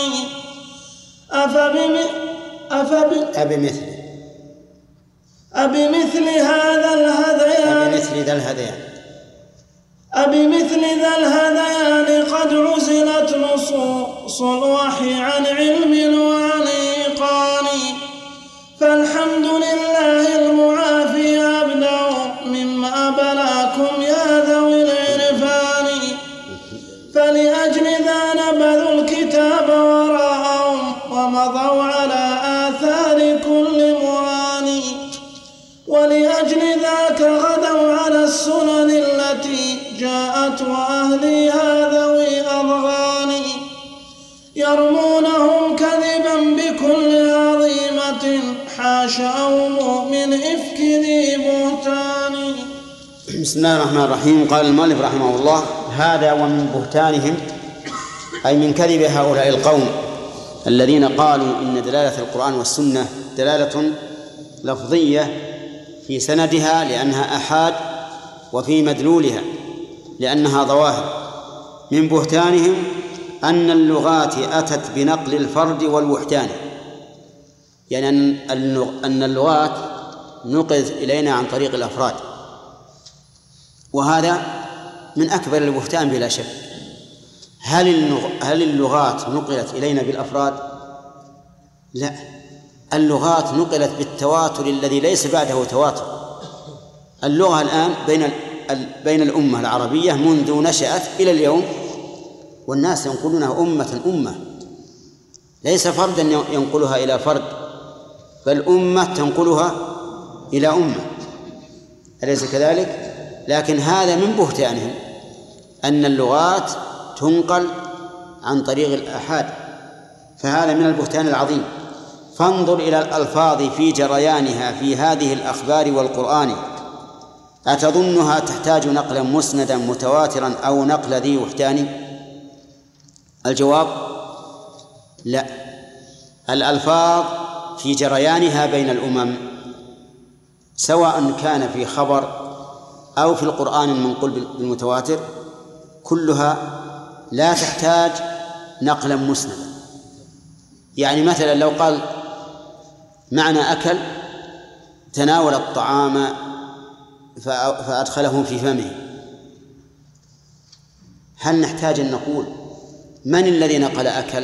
أبمثل هذا الهذيان أبمثل ذا الهذيان قد عزلت نصوص الوحي عن علم وعن إيقان، فالحمد لله المعافي أبدع مما بلاكم يا ذوي العرفان. فلأجل ذا نبذوا الكتاب وراءهم ومضوا على آثار كل معاني، ولأجل ذاك غدوا على السنن التي جاءت وأهليها ذوي أضغان، يرمونهم كذبا بكل عظيمة حاشاهم من إفك ذي بهتان. بسم الله الرحمن الرحيم. قال المؤلف رحمه الله: هذا ومن بهتانهم، أي من كذب هؤلاء القوم الذين قالوا إن دلالة القرآن والسنة دلالة لفظية في سندها لأنها آحاد، وفي مدلولها لأنها ظواهر. من بهتانهم أن اللغات أتت بنقل الفرد والوحدان، يعني أن اللغات نقلت إلينا عن طريق الأفراد، وهذا من أكبر البهتان بلا شك. هل اللغات نقلت إلينا بالأفراد؟ لا، اللغات نقلت بالتواتر الذي ليس بعده تواتر. اللغة الآن بين الأمة العربية منذ نشأت إلى اليوم، والناس ينقلونها أمة، ليس فردا ينقلها إلى فرد، بل أمة تنقلها إلى أمة، أليس كذلك؟ لكن هذا من بهتانهم أن اللغات تنقل عن طريق الآحاد، فهذا من البهتان العظيم. فانظر إلى الألفاظ في جريانها في هذه الأخبار والقرآن، أتظنها تحتاج نقلا مسندا متواترا أو نقل ذي وحدان؟ الجواب: لا. الألفاظ في جريانها بين الأمم سواء كان في خبر أو في القرآن المنقول بالمتواتر كلها لا تحتاج نقلا مسندا. يعني مثلا لو قال معنى أكل تناول الطعام فأدخله في فمه، هل نحتاج أن نقول من الذي نقل أكل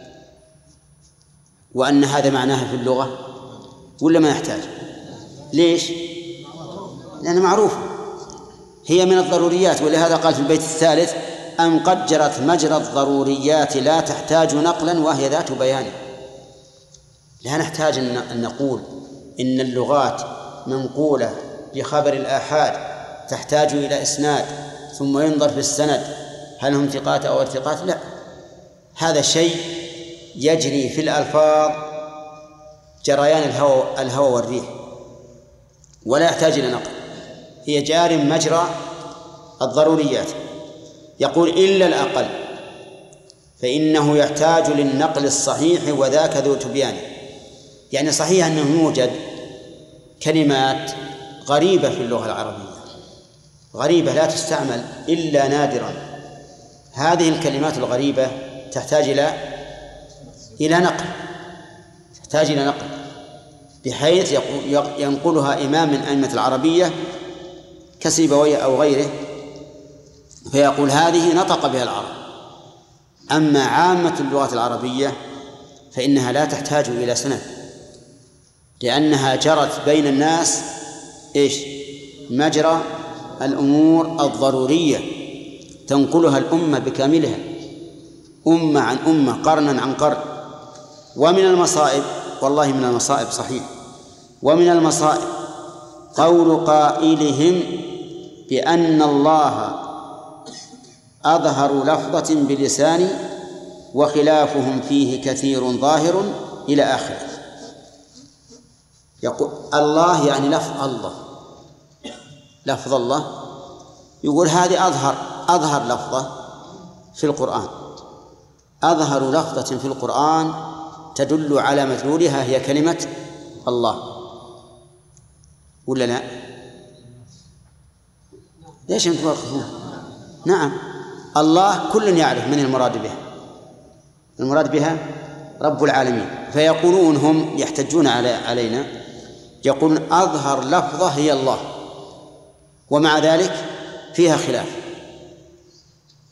وأن هذا معناها في اللغة، ولا ما يحتاج؟ ليش؟ لأنه معروف، هي من الضروريات. ولهذا قال في البيت الثالث: أم قد جرت مجرى الضروريات لا تحتاج نقلا وهي ذات بيان. لا نحتاج أن نقول إن اللغات منقولة بخبر الآحاد تحتاج إلى إسناد ثم ينظر في السند هل هم ثقات أو ثقات. لا، هذا شيء يجري في الألفاظ جريان الهوى والريح، ولا يحتاج إلى نقل، هي جار مجرى الضروريات. يقول: إلا الأقل فإنه يحتاج للنقل الصحيح وذاك ذو تبيان. يعني صحيح أنه يوجد كلمات غريبة في اللغة العربية، غريبة لا تستعمل إلا نادرا، هذه الكلمات الغريبة تحتاج إلى نقل، بحيث ينقلها إمام من أئمة العربية كسيبويه أو غيره فيقول هذه نطق بها العرب. أما عامة اللغات العربية فإنها لا تحتاج إلى سند، لأنها جرت بين الناس مجرى الأمور الضرورية تنقلها الأمة بكاملها، أمة عن أمة، قرنا عن قرن. ومن المصائب، والله من المصائب صحيح، ومن المصائب قول قائلهم بأن الله أظهر لفظة بلسان وخلافهم فيه كثير ظاهر إلى آخره. يقول الله يعني لفظ الله، يقول هذه أظهر لفظة في القرآن، أظهر لفظة في القرآن تدل على مدلولها هي كلمة الله، ولا لا؟ ليش أنتم توقفون؟ نعم، الله كل يعرف من المراد بها رب العالمين. فيقولون هم يحتجون علينا، يقولون أظهر لفظة هي الله، ومع ذلك فيها خلاف،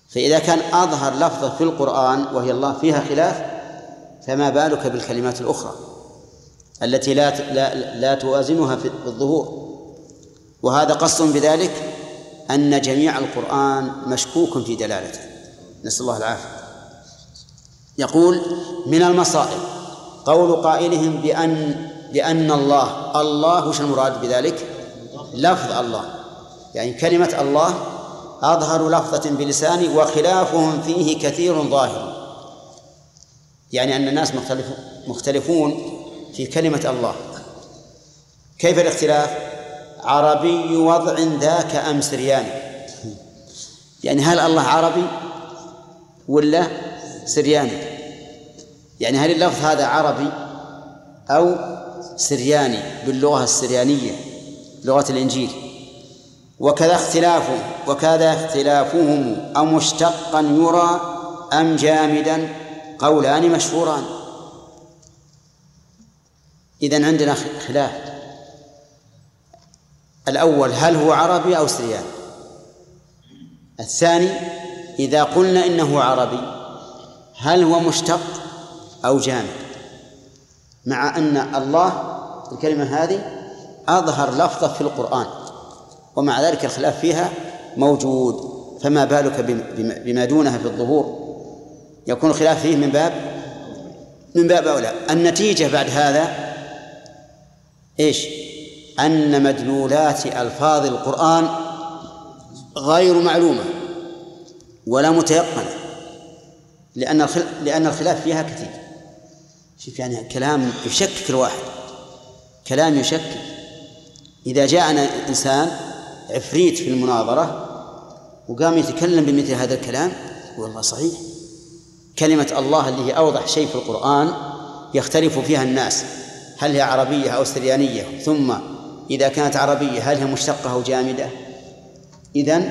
فإذا كان أظهر لفظة في القرآن وهي الله فيها خلاف، فما بالك بالكلمات الأخرى التي لا توازنها في الظهور. وهذا قصد بذلك أن جميع القرآن مشكوك في دلالته، نسأل الله العافية. يقول من المصائب قول قائلهم بأن الله وش المراد بذلك؟ لفظ الله، يعني كلمة الله أظهر لفظة بلساني وخلافهم فيه كثير ظاهر، يعني أن الناس مختلفون في كلمة الله. كيف الاختلاف؟ عربي وضع ذاك أم سرياني، يعني هل الله عربي ولا سرياني؟ يعني هل اللفظ هذا عربي أو سرياني باللغة السريانية لغة الإنجيل؟ وكذا اختلافهم أمشتقا يرى أم جامدا قولان مشهوران. إذن عندنا خلاف. الأول هل هو عربي أو سرياني؟ الثاني إذا قلنا إنه عربي هل هو مشتق أو جامد؟ مع أن الله الكلمة هذه أظهر لفظة في القرآن ومع ذلك الخلاف فيها موجود، فما بالك بما دونها في الظهور؟ يكون الخلاف فيه من باب أولى. النتيجة بعد هذا إيش؟ أن مدلولات ألفاظ القرآن غير معلومة ولا متيقنة، لأن الخلاف فيها كثير. شوف يعني كلام يشكك الواحد، كلام يشكك. إذا جاءنا إنسان عفريت في المناظرة وقام يتكلم بمثل هذا الكلام، والله صحيح كلمة الله اللي هي أوضح شيء في القرآن يختلف فيها الناس، هل هي عربية أو سريانية، ثم إذا كانت عربية هل هي مشتقة أو جامدة؟ إذن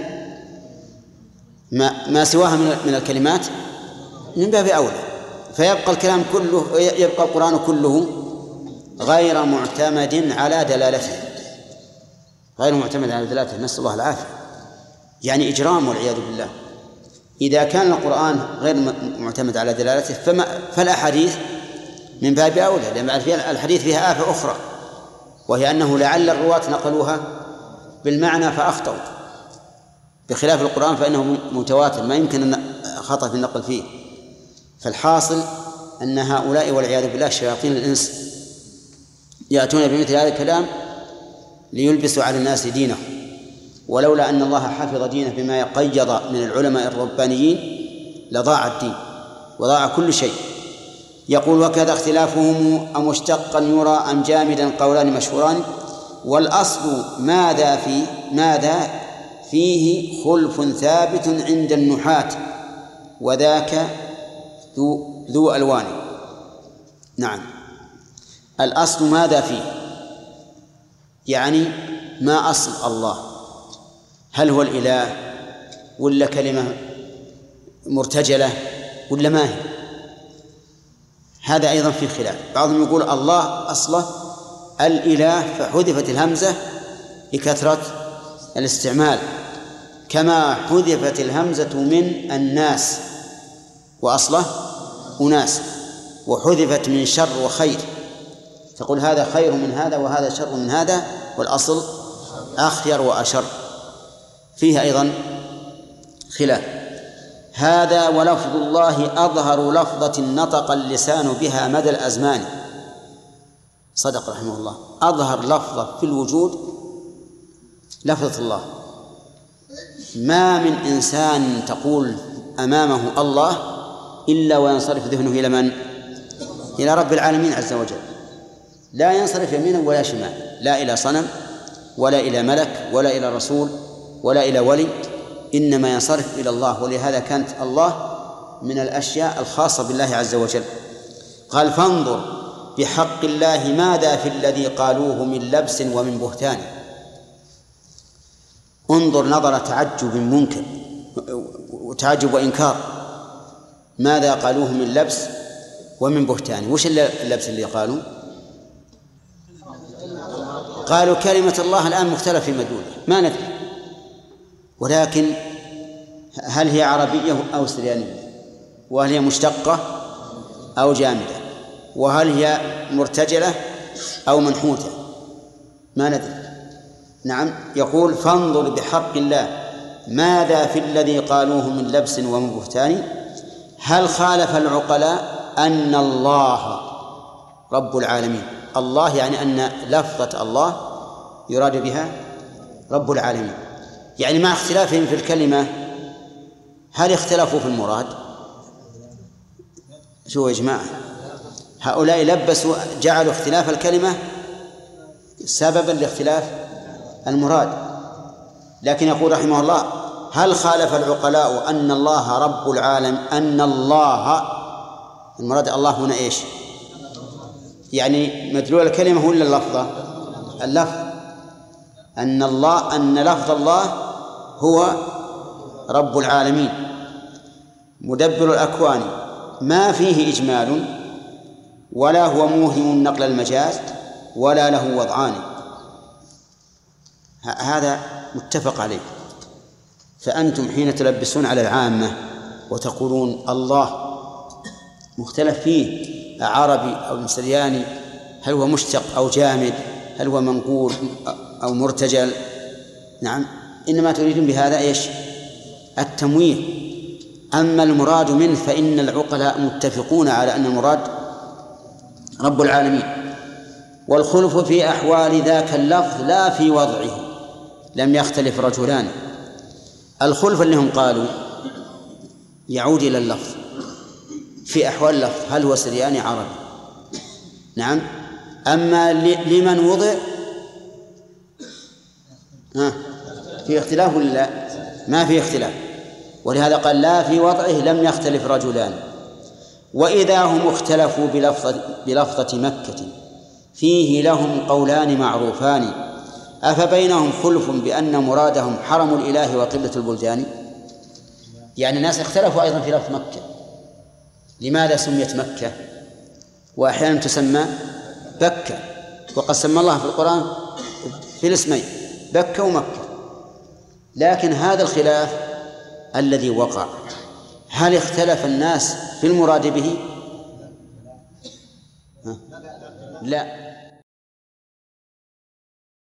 ما سواها من الكلمات من باب أولى، فيبقى الكلام كله، يبقى القرآن كله غير معتمد على دلالته، غير معتمد على دلالته، نسأل الله العافية. يعني إجرام والعياذ بالله. إذا كان القرآن غير معتمد على دلالته فالأحاديث من باب أولى، لأن الحديث فيها آفة أخرى، وهي أنه لعل الرواة نقلوها بالمعنى فأخطأوا، بخلاف القرآن فإنه متواتر ما يمكن خطأ في النقل فيه. فالحاصل أن هؤلاء والعياذ بالله شياطين الإنس يأتون بمثل هذا الكلام ليلبسوا على الناس دينه، ولولا أن الله حفظ دينه بما قيض من العلماء الربانيين لضاع الدين وضاع كل شيء. يقول وكذا اختلافهم أمشتقا يرى أم جامدا قولان مشهوران، والأصل ماذا فيه خلف ثابت عند النحاة وذاك ذو ألوان. نعم، الأصل ماذا فيه، يعني ما أصل الله، هل هو الإله ولا كلمة مرتجلة ولا ما هي؟ هذا أيضا في خلاف. بعضهم يقول الله أصله الإله فحذفت الهمزة لكثرة الاستعمال، كما حذفت الهمزة من الناس وأصله أناس، وحذفت من شر وخير، تقول هذا خير من هذا وهذا شر من هذا، والأصل أخير وأشر. فيها أيضا خلاف. هذا ولفظ الله أظهر لفظة نطق اللسان بها مدى الأزمان. صدق رحمه الله، أظهر لفظة في الوجود لفظة الله. ما من إنسان تقول أمامه الله إلا وينصرف ذهنه إلى من؟ إلى رب العالمين عز وجل، لا ينصرف يمينا ولا شمالا، لا إلى صنم ولا إلى ملك ولا إلى رسول ولا إلى ولي، إنما ينصرف إلى الله. ولهذا كانت الله من الأشياء الخاصة بالله عز وجل. قال فانظر بحق الله ماذا في الذي قالوه من لبس ومن بهتان. انظر نظر تعجب منكر وتعجب وإنكار، ماذا قالوه من لبس ومن بهتان. وش اللبس اللي قالوا كلمة الله الآن مختلف في مدلوله ما ندري، ولكن هل هي عربية أو سريانية؟ وهل هي مشتقة أو جامدة؟ وهل هي مرتجلة أو منحوتة؟ ما ندري. نعم. يقول فانظر بحق الله ماذا في الذي قالوه من لبس ومن بهتان، هل خالف العقلاء أن الله رب العالمين. الله يعني أن لفظة الله يراد بها رب العالمين، يعني مع اختلافهم في الكلمة هل اختلفوا في المراد؟ شو يا جماعة، هؤلاء لبسوا جعلوا اختلاف الكلمة سببا لاختلاف المراد. لكن يقول رحمه الله هل خالف العقلاء أن الله رب العالم، أن الله المراد الله هنا إيش؟ يعني مدلول الكلمة هو اللفظة، اللفظ أن الله، أن لفظ الله هو رب العالمين مدبر الأكوان ما فيه إجمال ولا هو موهم نقل المجاز ولا له وضعان. هذا متفق عليه. فأنتم حين تلبسون على العامة وتقولون الله مختلف فيه عربي أو سرياني، هل هو مشتق أو جامد، هل هو منقول أو مرتجل، نعم، إنما تريدون بهذا إيش؟ التمويه. أما المراد منه فإن العقلاء متفقون على أن المراد رب العالمين. والخلف في أحوال ذاك اللفظ لا في وضعه، لم يختلف رجلان. الخلف اللي هم قالوا يعود إلى اللفظ في أحوال اللفظ، هل هو سرياني عربي، نعم. أما لمن وضع في اختلاف ولا لا؟ ما في اختلاف، ولهذا قال لا في وضعه لم يختلف رجلان. وإذا هم اختلفوا بلفظة مكة فيه لهم قولان معروفان، أفبينهم خلف بأن مرادهم حرم الإله وقبلة البلدان. يعني الناس اختلفوا أيضا في لفظ مكة، لماذا سميت مكة وأحيانا تسمى بكة، وقد سمى الله في القرآن في الاسمين بكة ومكة. لكن هذا الخلاف الذي وقع، هل اختلف الناس في المراد به؟ لا،